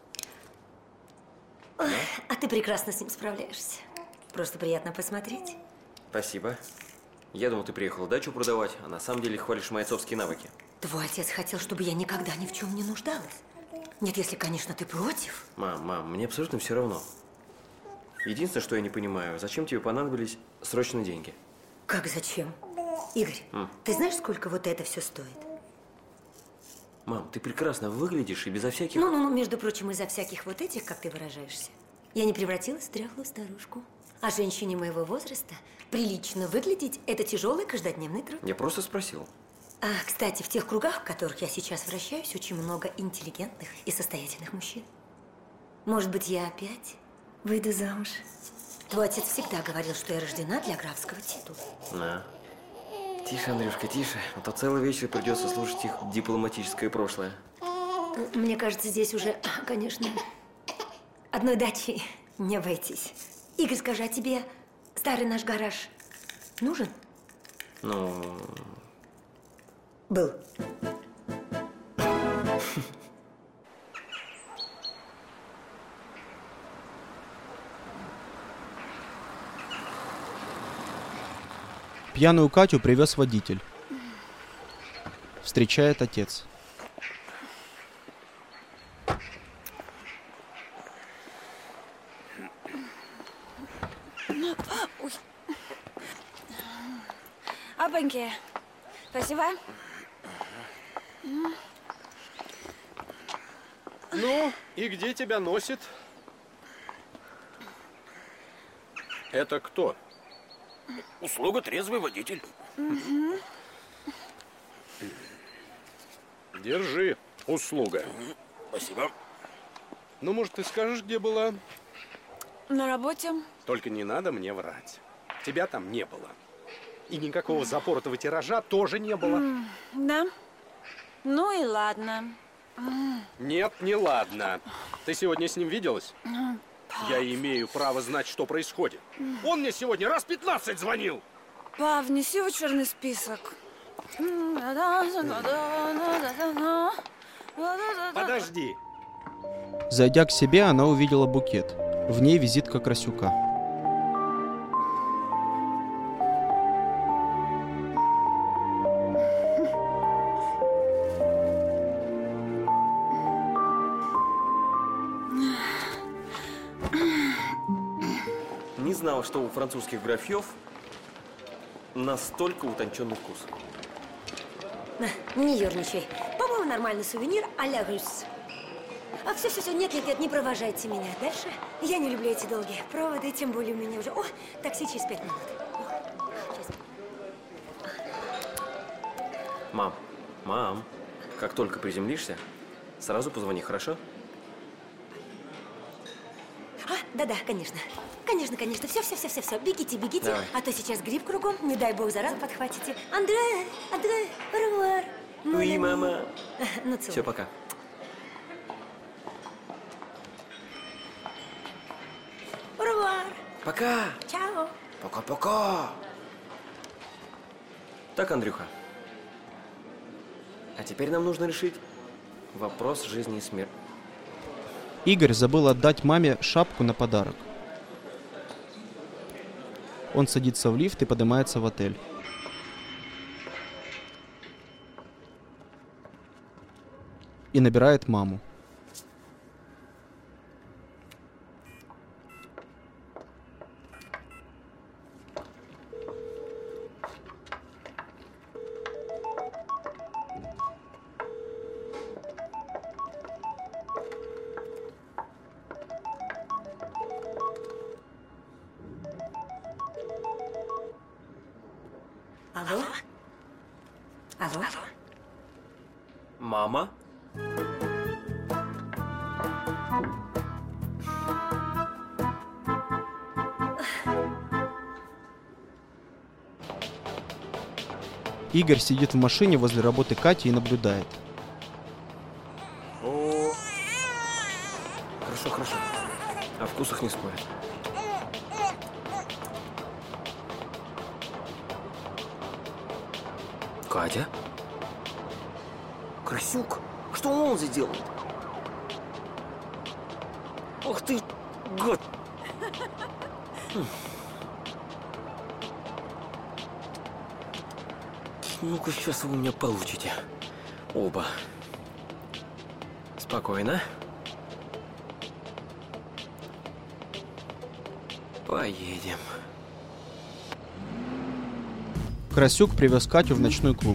Ой, да? А ты прекрасно с ним справляешься. Просто приятно посмотреть. Спасибо. Я думал, ты приехала дачу продавать, а на самом деле хвалишь мои отцовские навыки. Твой отец хотел, чтобы я никогда ни в чем не нуждалась. Нет, если, конечно, ты против. Мам, мам, мне абсолютно все равно. Единственное, что я не понимаю, зачем тебе понадобились срочно деньги? Как зачем? Игорь, М? ты знаешь, сколько вот это все стоит? Мам, ты прекрасно выглядишь и безо всяких… Ну-ну-ну, между прочим, из-за всяких вот этих, как ты выражаешься, я не превратилась в дряхлую старушку. А женщине моего возраста прилично выглядеть – это тяжелый каждодневный труд. Я просто спросил. А, кстати, в тех кругах, в которых я сейчас вращаюсь, очень много интеллигентных и состоятельных мужчин. Может быть, я опять выйду замуж? Твой отец всегда говорил, что я рождена для графского титула. На. Тише, Андрюшка, тише. А то целый вечер придется слушать их дипломатическое прошлое. Мне кажется, здесь уже, конечно, одной дачей не обойтись. Игорь, скажи, а тебе старый наш гараж нужен? Ну… Был. Пьяную Катю привез водитель. Встречает отец. Ой. Опаньки. Спасибо. Ну, и где тебя носит? Это кто? Услуга трезвый водитель. Угу. Держи, услуга. Спасибо. Ну, может, ты скажешь, где была? На работе. Только не надо мне врать. Тебя там не было. И никакого запоротого тиража тоже не было. Да? Ну и ладно. Нет, не ладно. Ты сегодня с ним виделась? Я имею право знать, что происходит. Он мне сегодня раз пятнадцать звонил. Па, внеси его в черный список. Подожди. Зайдя к себе, она увидела букет. В ней визитка Красюка. Не знал, что у французских графьев настолько утонченный вкус. На, не ерничай. По-моему, нормальный сувенир а-ля Рус. А все, все, все, нет, нет, нет, не провожайте меня. Дальше я не люблю эти долгие проводы, тем более у меня уже… О, такси через пять минут. О, сейчас. Мам, мам, как только приземлишься, сразу позвони, хорошо? А, да-да, конечно. Конечно, конечно. Все, все, все, все, все. Бегите, бегите. Давай. А то сейчас грипп кругом. Не дай бог, заразу подхватите. Андре, Андре, ревуар. Уи, мама. Ну, целую. Все, пока. Ревуар. Пока. Чао. Пока-пока. Так, Андрюха. А теперь нам нужно решить вопрос жизни и смерти. Игорь забыл отдать маме шапку на подарок. Он садится в лифт и поднимается в отель. И набирает маму. Алло? Алло? Мама? Игорь сидит в машине возле работы Кати и наблюдает. О, хорошо, хорошо. О вкусах не спорят. Катя? Красюк? Что он здесь делает? Ах ты, гад! Ну-ка, сейчас вы у меня получите. Оба. Спокойно. Поедем. Красюк привез Катю в ночной клуб.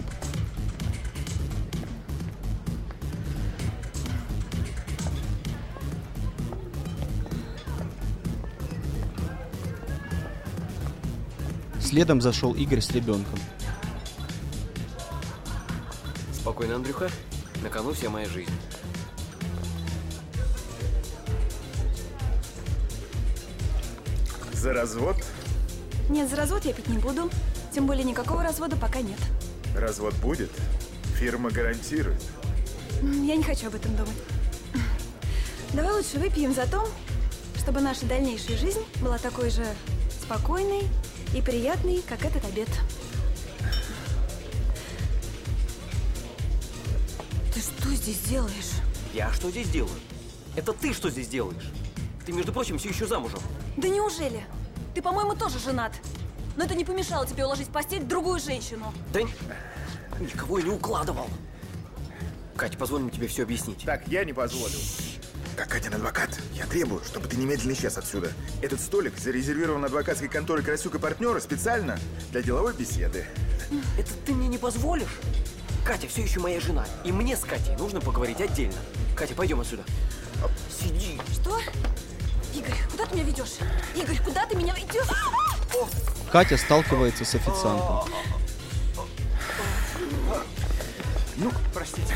Следом зашел Игорь с ребенком. Спокойно, Андрюха. На кону вся моя жизнь. За развод? Нет, за развод я пить не буду. Тем более никакого развода пока нет. Развод будет. Фирма гарантирует. Я не хочу об этом думать. Давай лучше выпьем за то, чтобы наша дальнейшая жизнь была такой же спокойной и приятной, как этот обед. Ты что здесь делаешь? Я что здесь делаю? Это ты что здесь делаешь? Ты, между прочим, все еще замужем. Да неужели? Ты, по-моему, тоже женат. Но это не помешало тебе уложить в постель другую женщину. Да никого я не укладывал. Катя, позволь мне тебе все объяснить. Так, я не позволю. Так, Катин адвокат, я требую, чтобы ты немедленно исчез отсюда. Этот столик зарезервирован адвокатской конторой Красюк и партнера специально для деловой беседы. Это ты мне не позволишь? Катя все еще моя жена. И мне с Катей нужно поговорить отдельно. Катя, пойдем отсюда. Сиди. Что? Игорь, куда ты меня ведешь? Игорь, куда ты меня ведешь? Катя сталкивается с официантом. Ну, простите.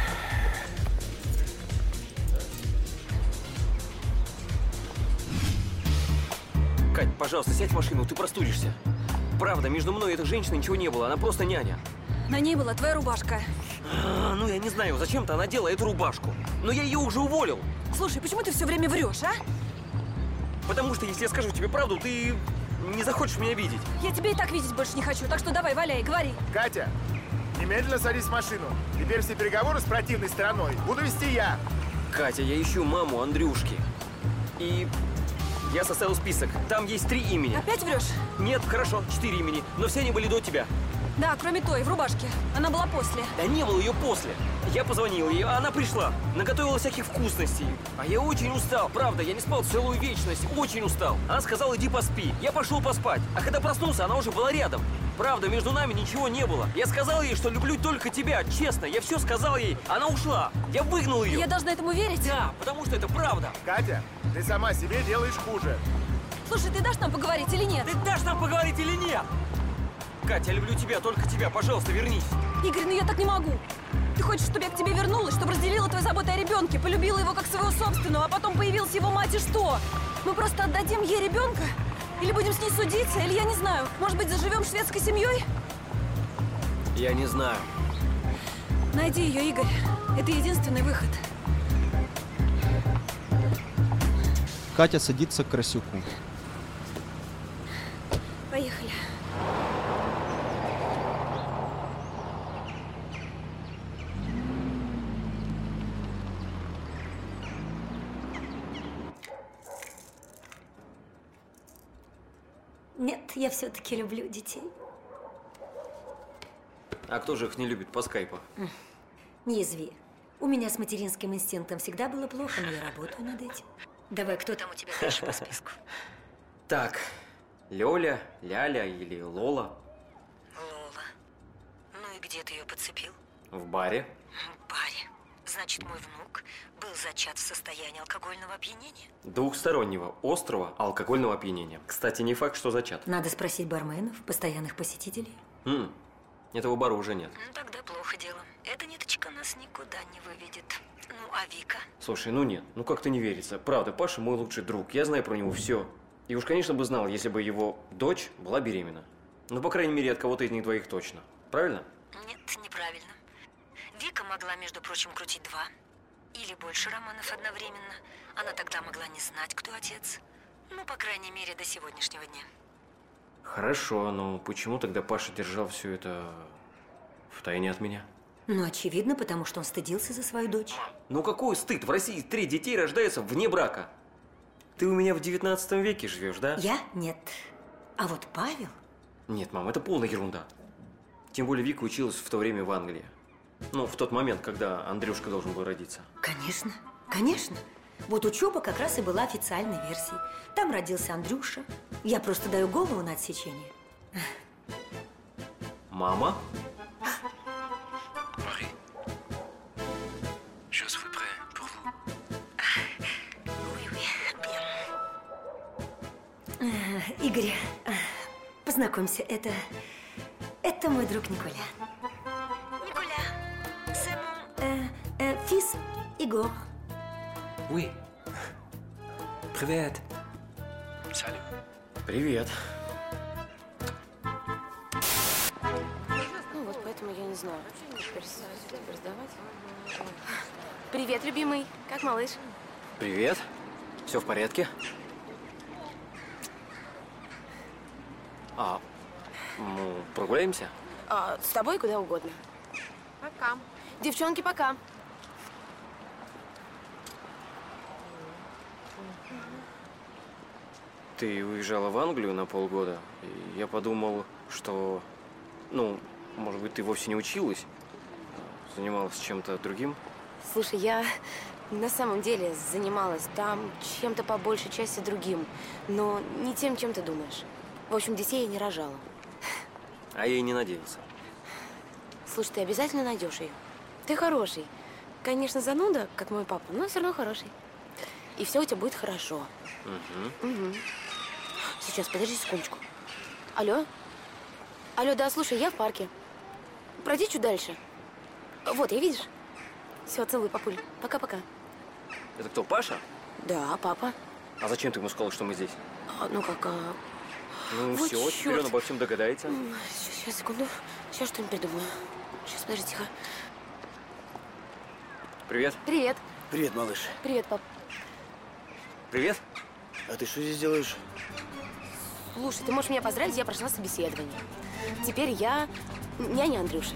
Кать, пожалуйста, сядь в машину, ты простудишься. Правда, между мной и этой женщиной ничего не было, она просто няня. На ней была твоя рубашка. А, ну, я не знаю, зачем-то она делала эту рубашку. Но я ее уже уволил. Слушай, почему ты все время врешь, а? Потому что, если я скажу тебе правду, ты не захочешь меня видеть. Я тебя и так видеть больше не хочу, так что давай, валяй, говори. Катя, немедленно садись в машину. Теперь все переговоры с противной стороной буду вести я. Катя, я ищу маму Андрюшки. И я составил список. Там есть три имени. Опять врешь? Нет, хорошо, четыре имени. Но все они были до тебя. Да, кроме той, в рубашке. Она была после. Да не было ее после. Я позвонил ей, а она пришла. Наготовила всяких вкусностей. А я очень устал, правда, я не спал целую вечность. Очень устал. Она сказала, иди поспи. Я пошел поспать. А когда проснулся, она уже была рядом. Правда, между нами ничего не было. Я сказал ей, что люблю только тебя, честно. Я все сказал ей. Она ушла. Я выгнал ее. Я должна этому верить? Да, потому что это правда. Катя, ты сама себе делаешь хуже. Слушай, ты дашь нам поговорить или нет? Ты дашь нам поговорить или нет? Катя, я люблю тебя, только тебя. Пожалуйста, вернись. Игорь, ну я так не могу. Ты хочешь, чтобы я к тебе вернулась, чтобы разделила твою заботу о ребенке, полюбила его как своего собственного, а потом появилась его мать, и что? Мы просто отдадим ей ребенка? Или будем с ней судиться? Или я не знаю, может быть, заживем шведской семьей? Я не знаю. Найди ее, Игорь. Это единственный выход. Катя садится к Красюку. Поехали. Нет, я все-таки люблю детей. А кто же их не любит по скайпу? Не язви. У меня с материнским инстинктом всегда было плохо, но я работаю над этим. Давай, кто там у тебя дальше по списку? Так, Лёля, Ляля или Лола? Лола. Ну и где ты ее подцепил? В баре. В баре. Значит, мой внук был зачат в состоянии алкогольного опьянения? Двухстороннего, острого алкогольного опьянения. Кстати, не факт, что зачат. Надо спросить барменов, постоянных посетителей. М, этого бара уже нет. Ну, тогда плохо дело. Эта ниточка нас никуда не выведет. Ну, а Вика? Слушай, ну нет, ну как-то не верится. Правда, Паша мой лучший друг. Я знаю про него все. И уж, конечно, бы знал, если бы его дочь была беременна. Ну, по крайней мере, от кого-то из них двоих точно. Правильно? Нет, неправильно. Вика могла, между прочим, крутить два. Или больше романов одновременно. Она тогда могла не знать, кто отец. Ну, по крайней мере, до сегодняшнего дня. Хорошо, но почему тогда Паша держал все это в тайне от меня? Ну, очевидно, потому что он стыдился за свою дочь. Ну какой стыд? В России три детей рождаются вне брака. Ты у меня в девятнадцатом веке живешь, да? Я? Нет. А вот Павел… Нет, мам, это полная ерунда. Тем более Вика училась в то время в Англии. Ну, в тот момент, когда Андрюшка должен был родиться. Конечно, конечно. Вот учеба как раз и была официальной версией. Там родился Андрюша. Я просто даю голову на отсечение. Мама? Мари, je suis prêt pour vous. Oui, oui, bien. Игорь, познакомься, это… это мой друг Николя. Николя, c'est mon euh, euh, fils Igor. Oui. Привет. Salut. Привет. Ну вот поэтому я не знаю, как пересдавать. Привет, любимый. Как малыш? Привет. Все в порядке? А, ну, прогуляемся? А, с тобой куда угодно. Пока. Девчонки, пока. Ты уезжала в Англию на полгода, и я подумал, что, ну, может быть, ты вовсе не училась, занималась чем-то другим? Слушай, я на самом деле занималась там чем-то по большей части другим, но не тем, чем ты думаешь. В общем, детей я не рожала. А я и не надеялся. Слушай, ты обязательно найдешь ее. Ты хороший. Конечно, зануда, как мой папа, но все равно хороший. И все у тебя будет хорошо. Угу. Угу. Сейчас, подожди секундочку. Алло? Алло, да, слушай, я в парке. Пройди чуть дальше. Вот, я видишь? Все, целую, папуль. Пока-пока. Это кто, Паша? Да, папа. А зачем ты ему сказал, что мы здесь? А, ну как, а... Ну Вот все, теперь чёрт. он обо всем догадается. Сейчас, сейчас, секунду. Сейчас что-нибудь придумаю. Сейчас, подожди, тихо. Привет. Привет. Привет, малыш. Привет, пап. Привет. А ты что здесь делаешь? Слушай, ты можешь меня поздравить, я прошла собеседование. Теперь я няня Андрюши.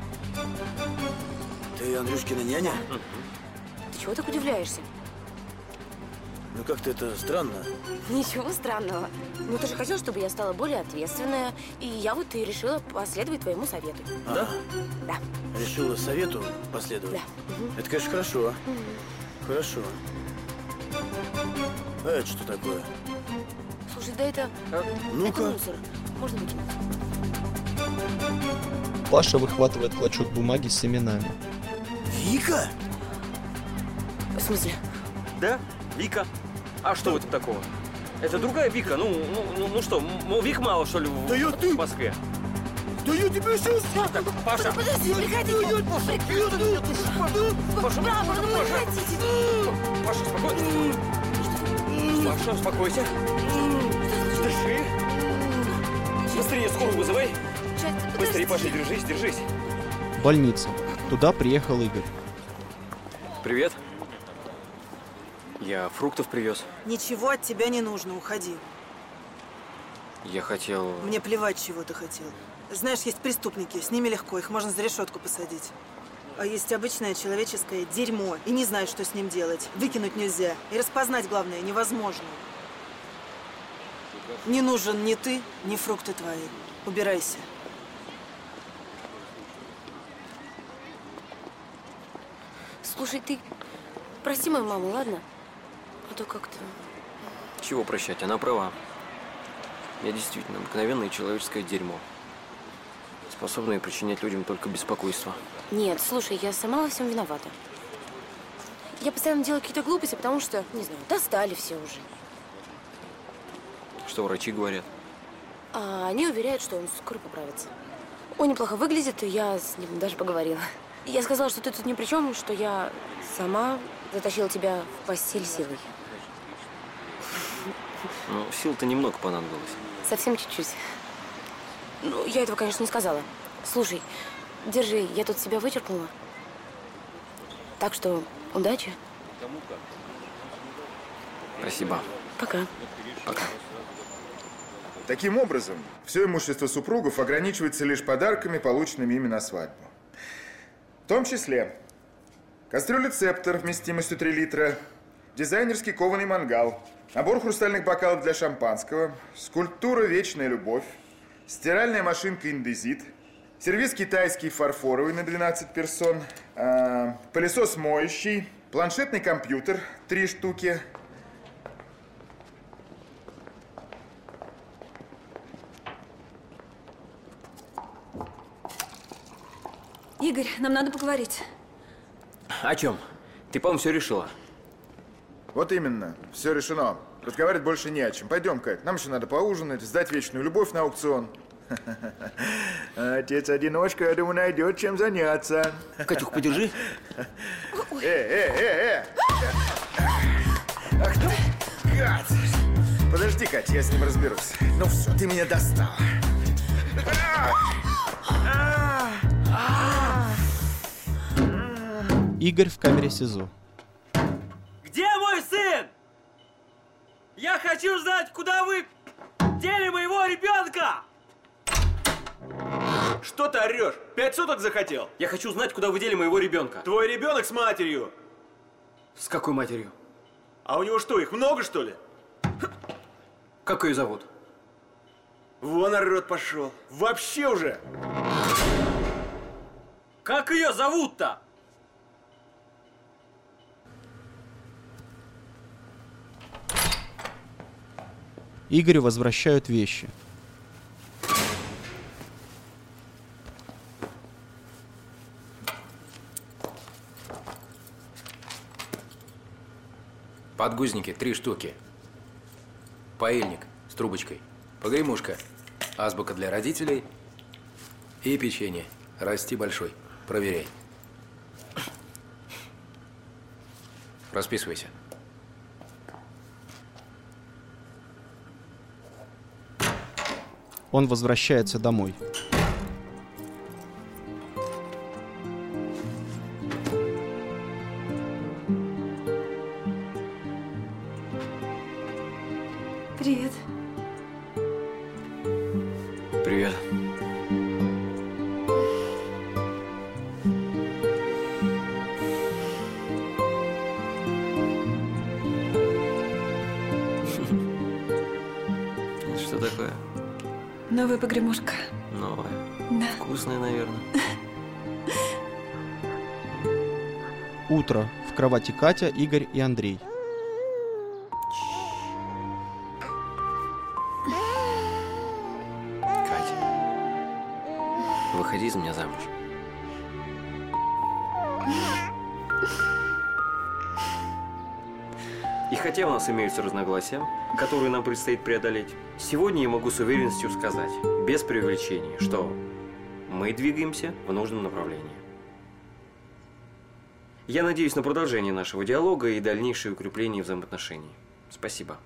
Ты Андрюшкина няня? Ты чего так удивляешься? Ну как-то это странно. Ничего странного. Ну ты же хотел, чтобы я стала более ответственная, и я вот и решила последовать твоему совету. Да? Да. Решила совету последовать? Да. Это, конечно, хорошо. Хорошо. А это что такое? Слушай, да это… Ну-ка. Это мусор. Можно выкинуть. Паша выхватывает клочок бумаги с именами. Вика? В смысле? Да, Вика. А что в этом такого? Это другая Вика. Ну, ну, ну, ну что, мол, Вик мало, что ли, в, да я ты... в Москве? Да я тебя сейчас... Так, Паша! Подожди, прекратите! Паша, Папа, ну прекратите! Паша, спокойно. Паша, успокойся. Дыши. Быстрее скорую вызывай. Быстрее, Паша, держись, держись. Больница. Туда приехал Игорь. Привет. Я фруктов привез. Ничего от тебя не нужно, уходи. Я хотел… Мне плевать, чего ты хотел. Знаешь, есть преступники, с ними легко, их можно за решетку посадить. А есть обычное человеческое дерьмо, и не знаю, что с ним делать. Выкинуть нельзя, и распознать, главное, невозможно. Не нужен ни ты, ни фрукты твои. Убирайся. Слушай, ты прости мою маму, ладно? А то как-то… Чего прощать, она права. Я действительно обыкновенное человеческое дерьмо, способное причинять людям только беспокойство. Нет, слушай, я сама во всем виновата. Я постоянно делаю какие-то глупости, потому что, не знаю, достали все уже. Что врачи говорят? А они уверяют, что он скоро поправится. Он неплохо выглядит, и я с ним даже поговорила. Я сказала, что ты тут ни при чем, что я сама затащила тебя в постель силой. Ну, сил-то немного понадобилось. Совсем чуть-чуть. Ну, я этого, конечно, не сказала. Слушай, держи, я тут себя вычеркнула. Так что Удачи. Спасибо. Пока. Пока. Таким образом, все имущество супругов ограничивается лишь подарками, полученными ими на свадьбу. В том числе кастрюля-цептор вместимостью три литра, дизайнерский кованый мангал, набор хрустальных бокалов для шампанского, скульптура «Вечная любовь», стиральная машинка «Индезит», сервиз китайский фарфоровый на двенадцать персон, э, пылесос моющий, планшетный компьютер три штуки. Игорь, нам надо поговорить. О чем? Ты, по-моему, все решила. Вот именно. Все решено. Разговаривать больше не о чем. Пойдем, Кать. Нам еще надо поужинать, сдать вечную любовь на аукцион. Отец-одиночка, я думаю, найдет чем заняться. Катюх, подержи. Э, э, э, э. Ах ты, гад. Подожди, Катя, я с ним разберусь. Ну все, ты меня достала. Игорь в камере СИЗО. Где мой сын? Я хочу знать, куда вы дели моего ребенка! Что ты орешь? Пять суток захотел? Я хочу знать, куда вы дели моего ребенка. Твой ребенок с матерью. С какой матерью? А у него что, их много, что ли? Как ее зовут? Вон орет пошел. Вообще уже. Как ее зовут-то? Игорю возвращают вещи. Подгузники три штуки. Паильник с трубочкой. Погремушка. Азбука для родителей. И печенье. Расти большой. Проверяй. Расписывайся. Он возвращается домой. Привет. Привет. Что такое? Новая погремушка. Новая. Да. Вкусная, наверное. Утро. В кровати Катя, Игорь и Андрей. Выходи из меня замуж. И хотя у нас имеются разногласия, которые нам предстоит преодолеть, сегодня я могу с уверенностью сказать, без преувеличения, что мы двигаемся в нужном направлении. Я надеюсь на продолжение нашего диалога и дальнейшее укрепление взаимоотношений. Спасибо.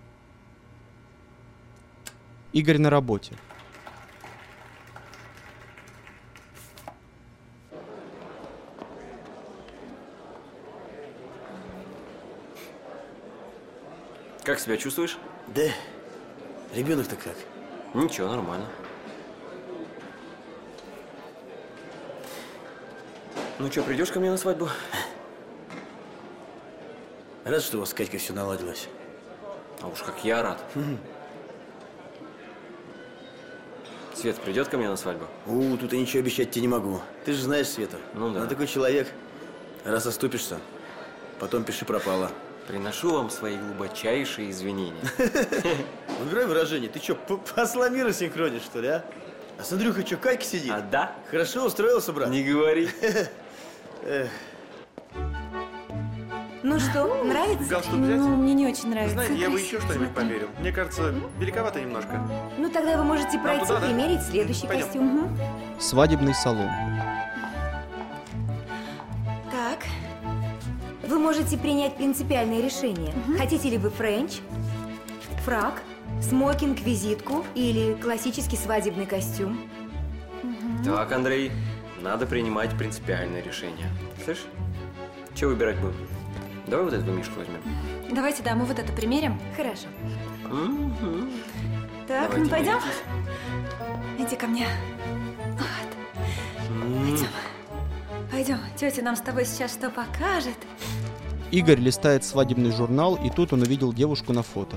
Игорь на работе. Как себя чувствуешь? Да, ребенок-то как? Ничего, нормально. Ну что, придешь ко мне на свадьбу? Рад, что у вас с Катькой все наладилось. А уж как я рад. Света придет ко мне на свадьбу? У, тут я ничего обещать тебе не могу. Ты же знаешь Свету. Ну да. Она такой человек. Раз оступишься, потом пиши пропало. Приношу вам свои глубочайшие извинения. Выбирай выражение. Ты что, посла мира синхронишь, что ли, а? А с Андрюхой что, Катька сидит? А да? Хорошо устроился, брат? Не говори. Ну что, нравится? Галстук взять? Ну, мне не очень нравится. Знаете, я бы еще что-нибудь померил. Мне кажется, великовато немножко. Ну тогда вы можете пройти туда, да? и мерить следующий Пойдем. костюм. Угу. Свадебный салон. Так. Вы можете принять принципиальное решение. Хотите ли вы френч, фрак, смокинг, визитку или классический свадебный костюм? Так, Андрей, надо принимать принципиальное решение. Слышь? Что выбирать будем? Давай вот эту мишку возьмем. Давайте, да, мы вот это примерим. Хорошо. Угу. Так, Давайте ну пойдем? меритесь. Иди ко мне. Вот. Пойдем. Пойдем. Тетя нам с тобой сейчас что покажет. Игорь листает свадебный журнал, и тут он увидел девушку на фото.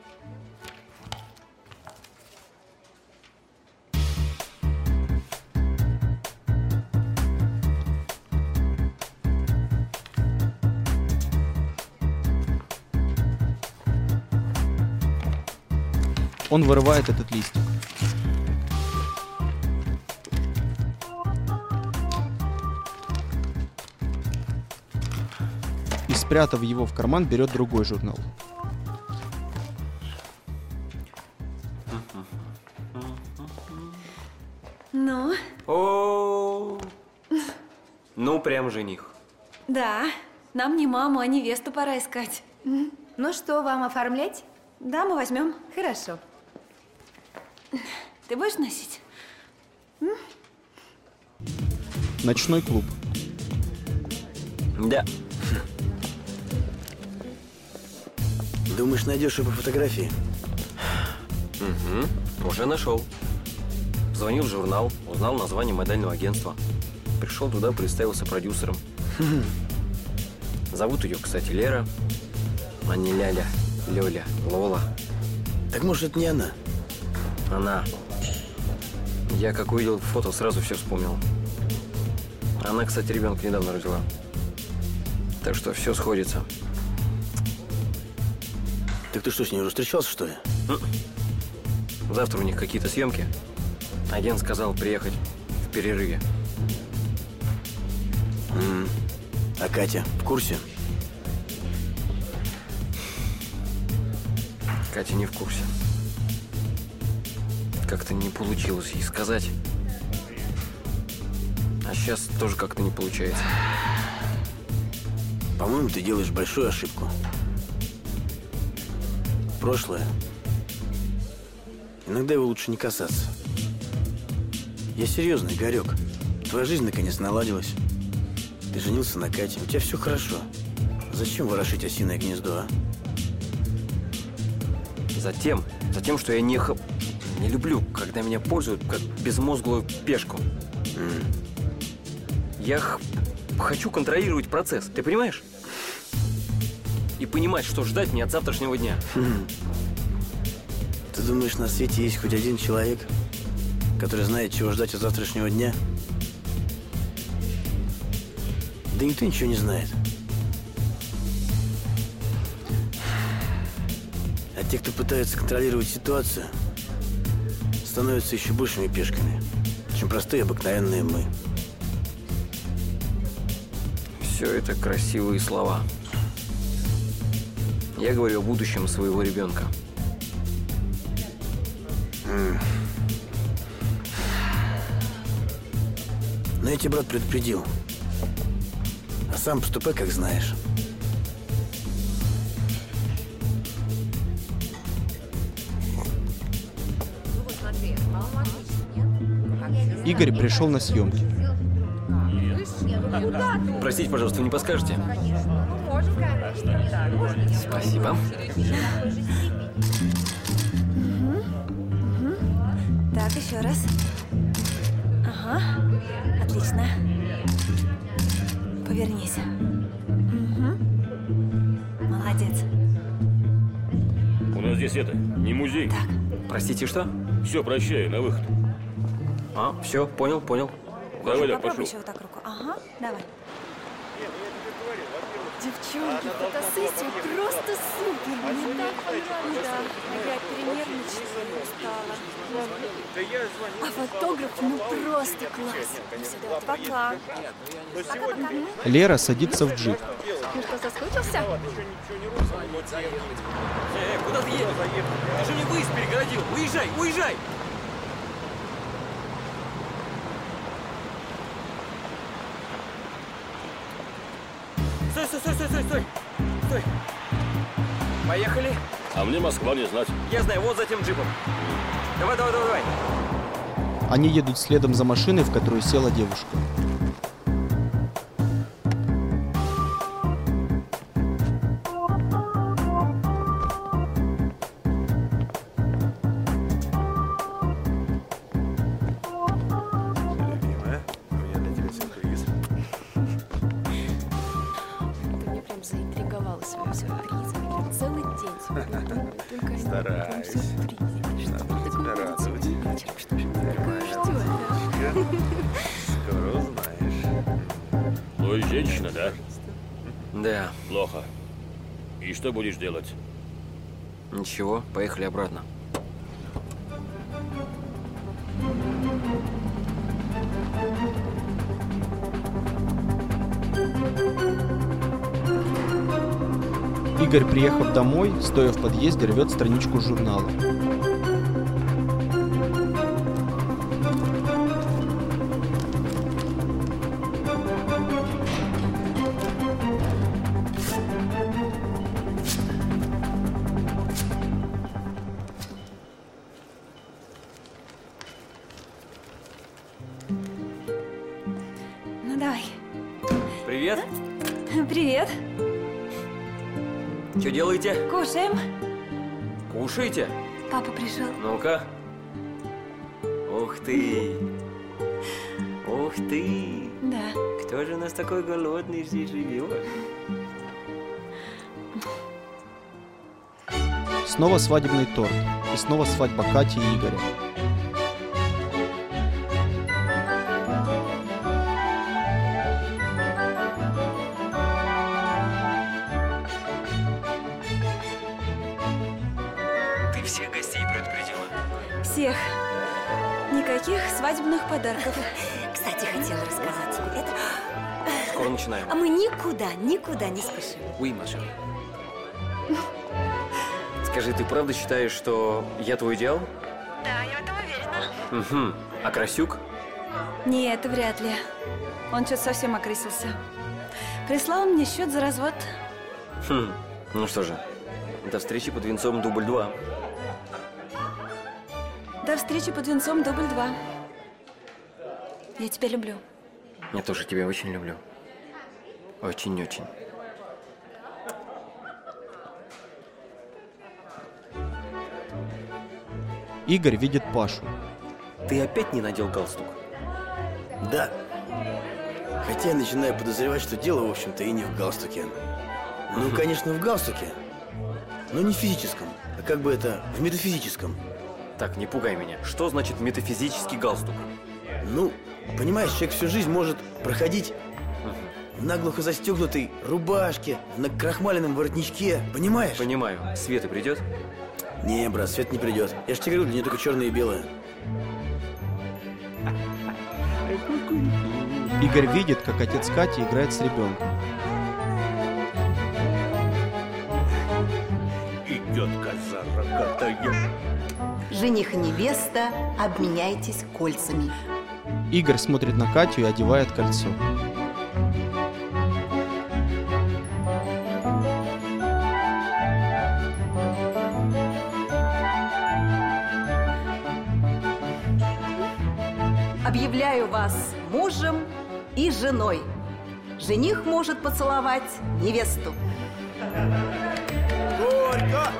Он вырывает этот листик. И, спрятав его в карман, берет другой журнал. Ну? О, ну прям жених. Да. Нам не маму, а невесту пора искать. Ну что, вам оформлять? Да, мы возьмем. Хорошо. Ты будешь носить? М? Ночной клуб. Да. Думаешь, найдешь ее по фотографии? Угу, уже нашел. Звонил в журнал, узнал название модельного агентства. Пришел туда, представился продюсером. Зовут ее, кстати, Лера, а не Ляля, Лёля, Лола. Так может, это не она? Она. Я как увидел фото, сразу все вспомнил. Она, кстати, ребенка недавно родила. Так что все сходится. Так ты что, с ней уже встречался, что ли? Завтра у них какие-то съемки. Агент сказал приехать в перерыве. М-м. А Катя в курсе? Катя не в курсе. Как-то не получилось ей сказать. А сейчас тоже как-то не получается. По-моему, ты делаешь большую ошибку. Прошлое. Иногда его лучше не касаться. Я серьезно, Игорек. Твоя жизнь наконец наладилась. Ты женился на Кате. У тебя все хорошо. Зачем ворошить осиное гнездо, а? Затем, затем, что я не, х... не люблю, когда меня пользуют как безмозглую пешку. Mm. Я х... хочу контролировать процесс, ты понимаешь? И понимать, что ждать мне от завтрашнего дня. Mm. Ты думаешь, на свете есть хоть один человек, который знает, чего ждать от завтрашнего дня? Да никто ничего не знает. А те, кто пытается контролировать ситуацию, становятся еще большими пешками, чем простые обыкновенные мы. Все это красивые слова. Я говорю о будущем своего ребенка. Mm. Но я тебя, брат, предупредил. А сам поступай, как знаешь. Игорь пришел на съемки. Простите, пожалуйста, вы не подскажете? Спасибо. Так, еще раз. Ага. Отлично. Повернись. Угу. Молодец. У нас здесь это, не музей. Так. Простите, что? Все, прощаю, на выход. А, все, понял, понял. Давай, да, Попробуй пошел. еще вот так руку. Ага, давай. Девчонки, фотосессия просто супер. Мне так понравилось. Да, а я перенервничала и устала. А фотограф, ну просто класс. Ну все, давай, пока. Пока-пока. Лера садится в джип. Ну что, соскучился? Эй, куда ты едешь? Ты же мне выезд перегородил. Уезжай, уезжай! Стой, стой, стой, стой, стой, стой! Стой! Поехали! А мне Москва не знать. Я знаю, вот за тем джипом. Давай, давай, давай, давай! Они едут следом за машиной, в которую села девушка. ждала своего сюрприза. Я целый день смотрела. Только они Стараюсь. сюрпризе. Надо тебя радовать. Что же ждет? Скоро узнаешь. Ну и женщина, да? Да. Плохо. И что будешь делать? Ничего, поехали обратно. Игорь, приехав домой, стоя в подъезде, рвет страничку журнала. Ну давай. Привет. Привет. Что делаете? Кушаем. Кушаете? Папа пришел. Ну-ка. Ух ты. Ух ты. Да. Кто же у нас такой голодный здесь живет? Снова свадебный торт. И снова свадьба Кати и Игоря. Ты всех гостей предупредила? Всех. Никаких свадебных подарков. Кстати, хотела рассказать тебе это. Скоро начинаем. А мы никуда, никуда не спешим. Уй, Маша. Скажи, ты правда считаешь, что я твой идеал? Да, я в этом уверена. Угу. А Красюк? Нет, вряд ли. Он что-то совсем окрысился. Прислал мне счет за развод. Хм. Ну что же, до встречи под венцом дубль два. До встречи под венцом дубль два. Я тебя люблю. Я тоже тебя очень люблю. Очень-очень. Игорь видит Пашу. Ты опять не надел галстук? Да. Хотя я начинаю подозревать, что дело, в общем-то, и не в галстуке. Ну, конечно, в галстуке. Но не в физическом, а как бы это, в метафизическом. Так, не пугай меня. Что значит метафизический галстук? Ну, понимаешь, человек всю жизнь может проходить в наглухо застегнутой рубашке, в накрахмаленном воротничке. Понимаешь? Понимаю. Света придет? Не, брат, свет не придет. Я же тебе говорю, для нее только черное и белое. Игорь видит, как отец Кати играет с ребенком. Идет коза рогатая. Жених и невеста, обменяйтесь кольцами. Игорь смотрит на Катю и одевает кольцо. Объявляю вас мужем и женой. Жених может поцеловать невесту. Горько!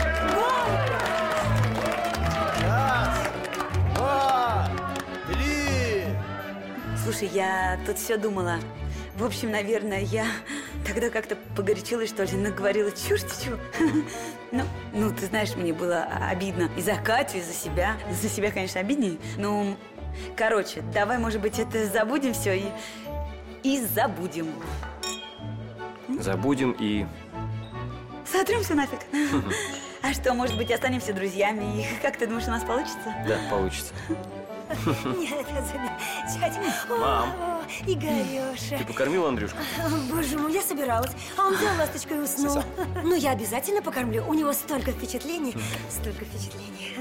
Раз, два, три. Слушай, я тут все думала. В общем, наверное, я тогда как-то погорячилась, что ли, наговорила чушь, ты чего? Ну, ну, ты знаешь, мне было обидно и за Катю, и за себя. За себя, конечно, обиднее. Ну, короче, давай, может быть, это забудем все и, и забудем. Забудем и... Сотрем все нафиг. А что, может быть, останемся друзьями? И как ты думаешь, у нас получится? Да, получится. Нет, это замечательно. Мам. О, Игорёша. Ты покормила Андрюшку? Боже мой, я собиралась. А он взял ласточку и уснул. Ну, я обязательно покормлю. У него столько впечатлений. Столько впечатлений.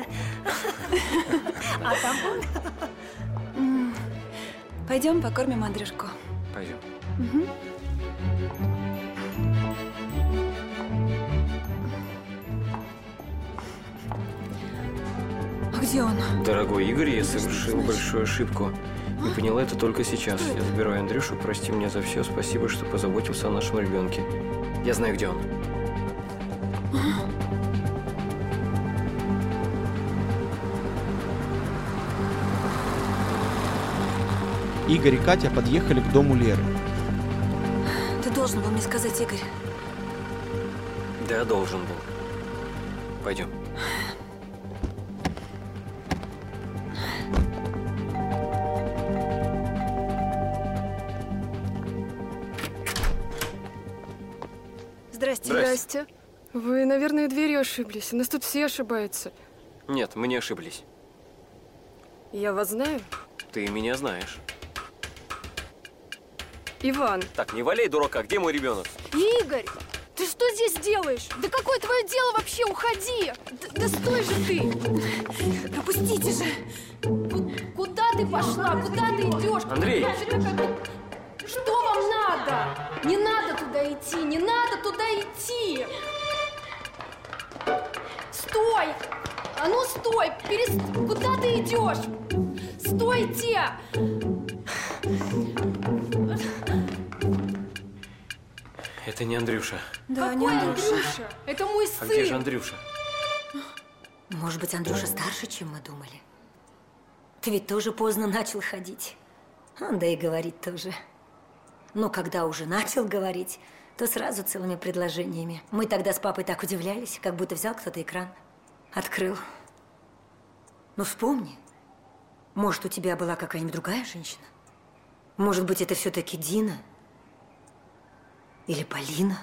А там он? Пойдем покормим Андрюшку. Пойдем. Угу. А где он? Дорогой Игорь, я совершил большую ошибку. И поняла это только сейчас. Я забираю Андрюшу, прости меня за все. Спасибо, что позаботился о нашем ребенке. Я знаю, где он. Игорь и Катя подъехали к дому Леры. Ты должен был мне сказать, Игорь. Да, должен был. Пойдем. Здрасте. Здрасте. Вы, наверное, дверью ошиблись. У нас тут все ошибаются. Нет, мы не ошиблись. Я вас знаю. Ты меня знаешь. Иван. Так, не валяй дурака. Где мой ребенок? Игорь, ты что здесь делаешь? Да какое твое дело вообще? Уходи! Да, да стой же ты! Пропустите же! Куда ты пошла? Куда ты идешь? Андрей! Что вам надо? Не надо туда идти! Не надо туда идти! Стой! А ну стой! Перест... Куда ты идешь? Стойте! Это не Андрюша. Да, Какой не Андрюша? Андрюша? Это мой сын. А где же Андрюша? Может быть, Андрюша старше, чем мы думали? Ты ведь тоже поздно начал ходить. Он да и говорить тоже. Но когда уже начал говорить, то сразу целыми предложениями. Мы тогда с папой так удивлялись, как будто взял кто-то экран, открыл. Но вспомни, может, у тебя была какая-нибудь другая женщина? Может быть, это все-таки Дина? Или Полина?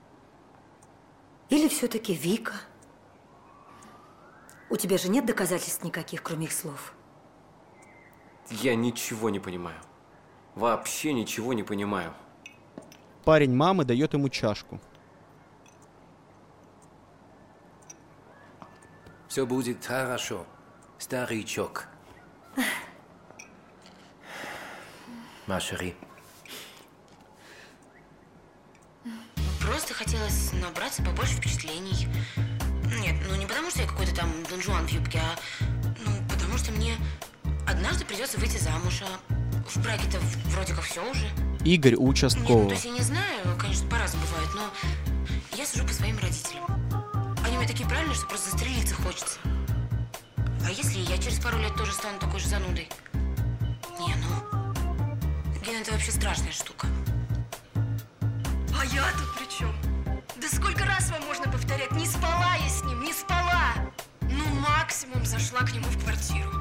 Или все-таки Вика? У тебя же нет доказательств никаких, кроме их слов? Я ничего не понимаю. Вообще ничего не понимаю. Парень мамы дает ему чашку. Все будет хорошо, старичок. Машери. Просто хотелось набраться побольше впечатлений. Нет, ну не потому, что я какой-то там Дон Жуан в юбке, а ну потому что мне однажды придется выйти замуж, а в браке-то вроде как все уже. Игорь у участкового. Нет, ну, то есть я не знаю, конечно, по-разному бывает, но я сужу по своим родителям. Они у меня такие правильные, что просто застрелиться хочется. А если я через пару лет тоже стану такой же занудой? Не, ну, ген – это вообще страшная штука. А я тут при чем? Да сколько раз вам можно повторять? Не спала я с ним, не спала! Ну, максимум зашла к нему в квартиру.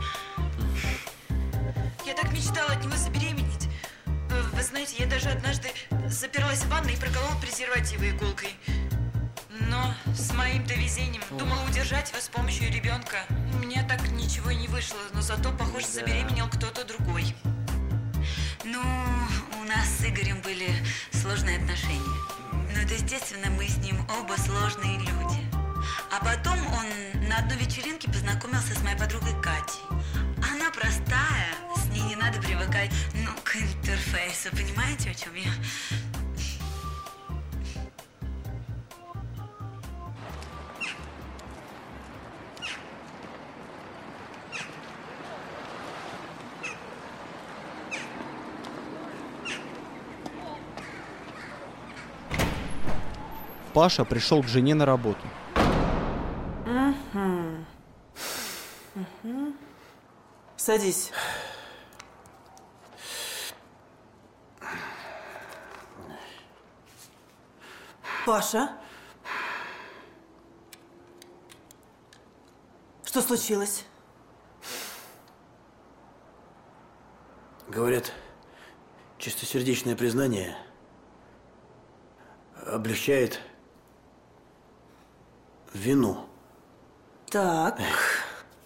Я так мечтала от него забеременеть. Вы знаете, я даже однажды заперлась в ванной и проколола презервативы иголкой. Но с моим-то везением думала удержать его с помощью ребенка. У меня так ничего и не вышло, но зато, похоже, Да. забеременел кто-то другой. Ну, у нас с Игорем были сложные отношения. Ну, то, естественно, мы с ним оба сложные люди. А потом он на одной вечеринке познакомился с моей подругой Катей. Она простая, с ней не надо привыкать, ну, к интерфейсу. Понимаете, о чем я? Паша пришел к жене на работу. Угу. Угу. Садись. Паша? Что случилось? Говорят, чистосердечное признание облегчает вину. Так. Эх.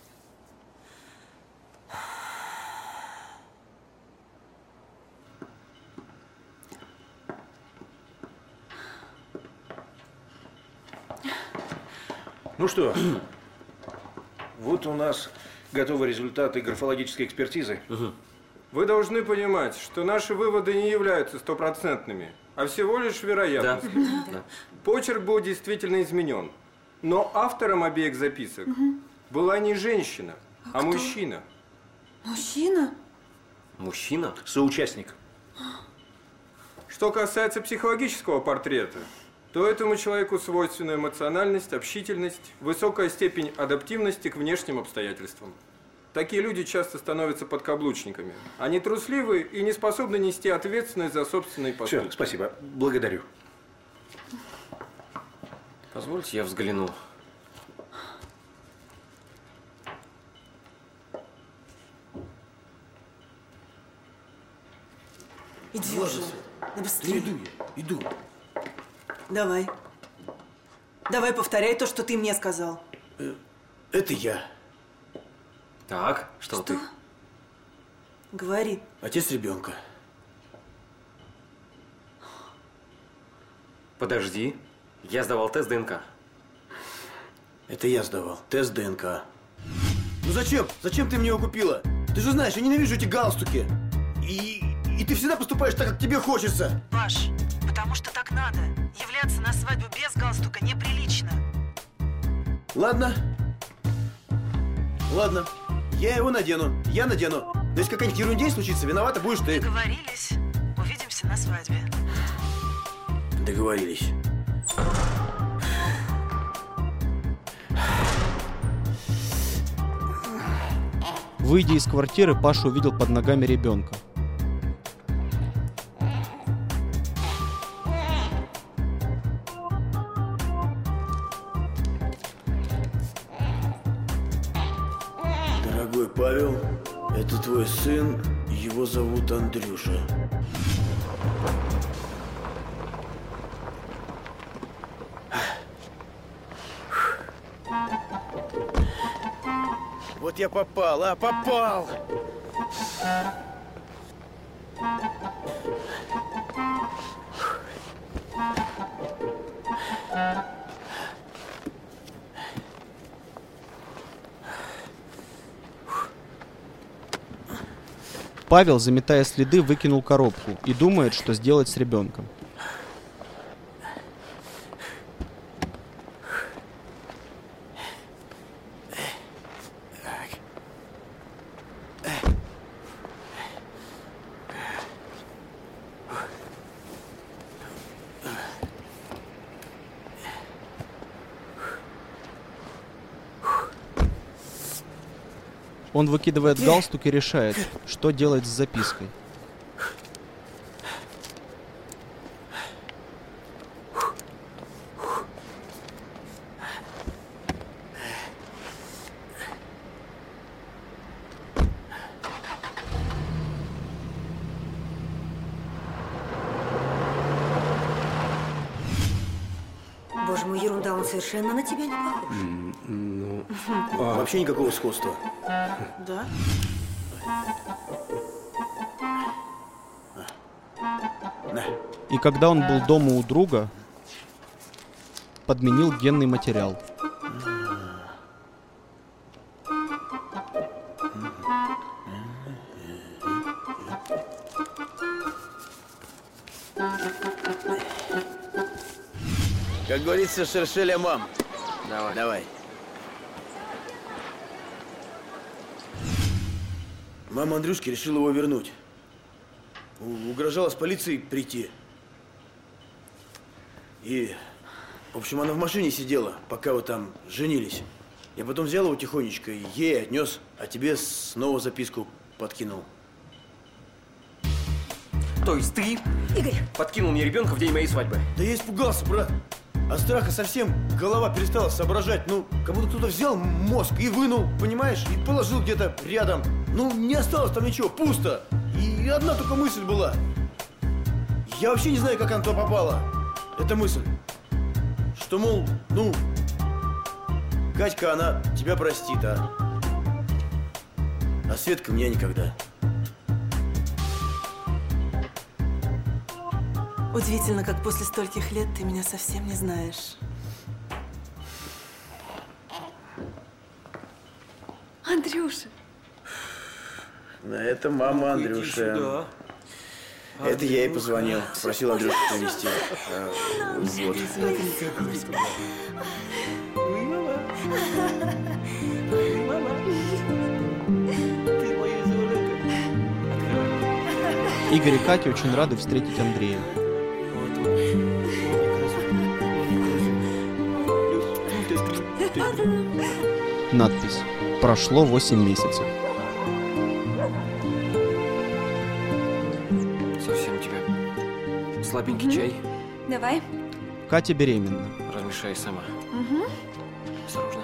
Ну что, вот у нас готовы результаты графологической экспертизы. Угу. Вы должны понимать, что наши выводы не являются стопроцентными, а всего лишь вероятностью. Да. Да. Почерк был действительно изменен, но автором обеих записок Угу. была не женщина, а, А кто? мужчина. Мужчина? Мужчина? Соучастник. Что касается психологического портрета, то этому человеку свойственна эмоциональность, общительность, высокая степень адаптивности к внешним обстоятельствам. Такие люди часто становятся подкаблучниками. Они трусливы и не способны нести ответственность за собственные поступки. Все, спасибо. Благодарю. Позвольте, я взгляну. Иди уже. Да быстрее. Иду я, иду. Давай. Давай, повторяй то, что ты мне сказал. Это я. Так, что, Что? ты? Говори. Отец ребенка. Подожди. Я сдавал тест ДНК. Это я сдавал. Тест ДНК. Ну зачем? Зачем ты мне его купила? Ты же знаешь, я ненавижу эти галстуки. И, и ты всегда поступаешь так, как тебе хочется. Паш, потому что так надо. Являться на свадьбу без галстука неприлично. Ладно. Ладно. Я его надену. Я надену. Но если какая-нибудь ерунда случится, виновата будешь ты. Договорились. Увидимся на свадьбе. Договорились. Выйдя из квартиры, Паша увидел под ногами ребенка. Дорогой Павел, это твой сын, его зовут Андрюша. Вот я попал, а, попал! Павел, заметая следы, выкинул коробку и думает, что сделать с ребенком. Он выкидывает галстук и решает, что делать с запиской. Боже мой, ерунда, он совершенно на тебя не похож. Ну, а, вообще никакого сходства. Да? И когда он был дома у друга, подменил генный материал. Как говорится, шершеля мам. Давай. Давай. Мама Андрюшки решила его вернуть. У- угрожала с полицией прийти. И, в общем, она в машине сидела, пока вы там женились. Я потом взял его тихонечко и ей отнес, а тебе снова записку подкинул. То есть ты, Игорь, подкинул мне ребенка в день моей свадьбы? Да я испугался, брат. От страха совсем голова перестала соображать. Ну, как будто кто-то взял мозг и вынул, понимаешь, и положил где-то рядом. Ну, не осталось там ничего, пусто. И одна только мысль была. Я вообще не знаю, как она туда попала. Эта мысль. Что, мол, ну, Катька, она тебя простит, а? А Светка меня никогда. Удивительно, как после стольких лет ты меня совсем не знаешь. Андрюша. Да, это мама Андрюша. Это я ей позвонил, спросил Андрюшу привезти. А, вот. Игорь и Катя очень рады встретить Андрея. Надпись: прошло восемь месяцев. Совсем тебе слабенький чай. Давай. Катя беременна. Размешай сама. Угу. Осторожно.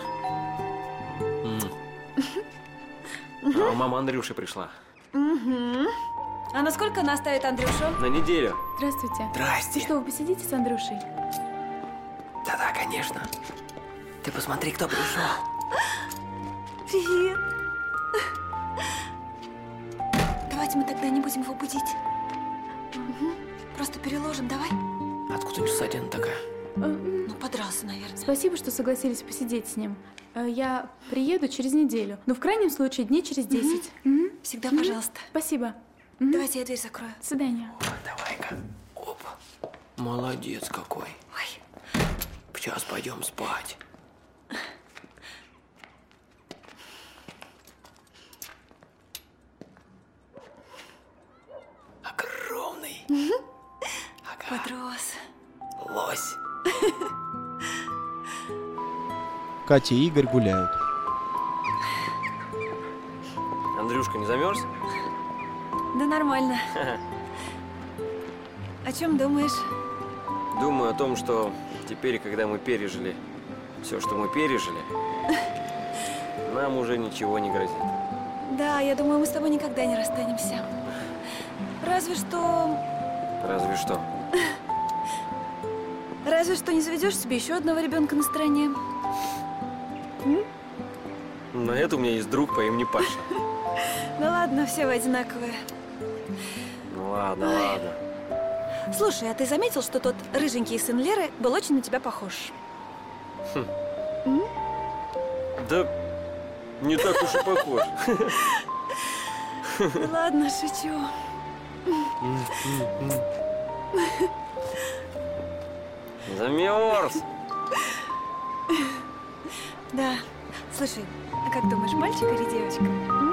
А мама Андрюши пришла. Угу. А насколько она оставит Андрюшу? На неделю. Здравствуйте. Здрасте. Что, вы посидите с Андрюшей? Да-да, конечно. Ты посмотри, кто пришел. Привет. Давайте мы тогда не будем его будить. Угу. Просто переложим, давай. Откуда Сатина такая? Ну, подрался, наверное. Спасибо, что согласились посидеть с ним. Я приеду через неделю. Но в крайнем случае дней через десять. Угу. Всегда, пожалуйста. Спасибо. Давайте я дверь закрою. До свидания. Давай-ка. Опа. Молодец какой. Ой. Сейчас пойдем спать. Огромный. Угу. Ага. Подрос. Лось. Катя и Игорь гуляют. Андрюшка, не замерз? Да нормально. О чем думаешь? Думаю о том, что теперь, когда мы пережили все, что мы пережили, нам уже ничего не грозит. Да, я думаю, мы с тобой никогда не расстанемся. Разве что... Разве что? Разве что не заведешь себе еще одного ребенка на стороне. М? На это у меня есть друг по имени Паша. Ну ладно, все вы одинаковые. Ну ладно, Ой. ладно. Слушай, а ты заметил, что тот рыженький сын Леры был очень на тебя похож? Хм. М? Да не так уж и похож. Ну ладно, шучу. Замерз. Да. Слушай, а как думаешь, мальчик или девочка? М?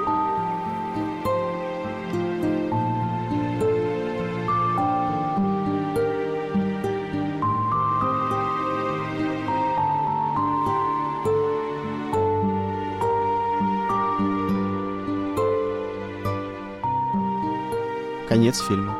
Конец фильма.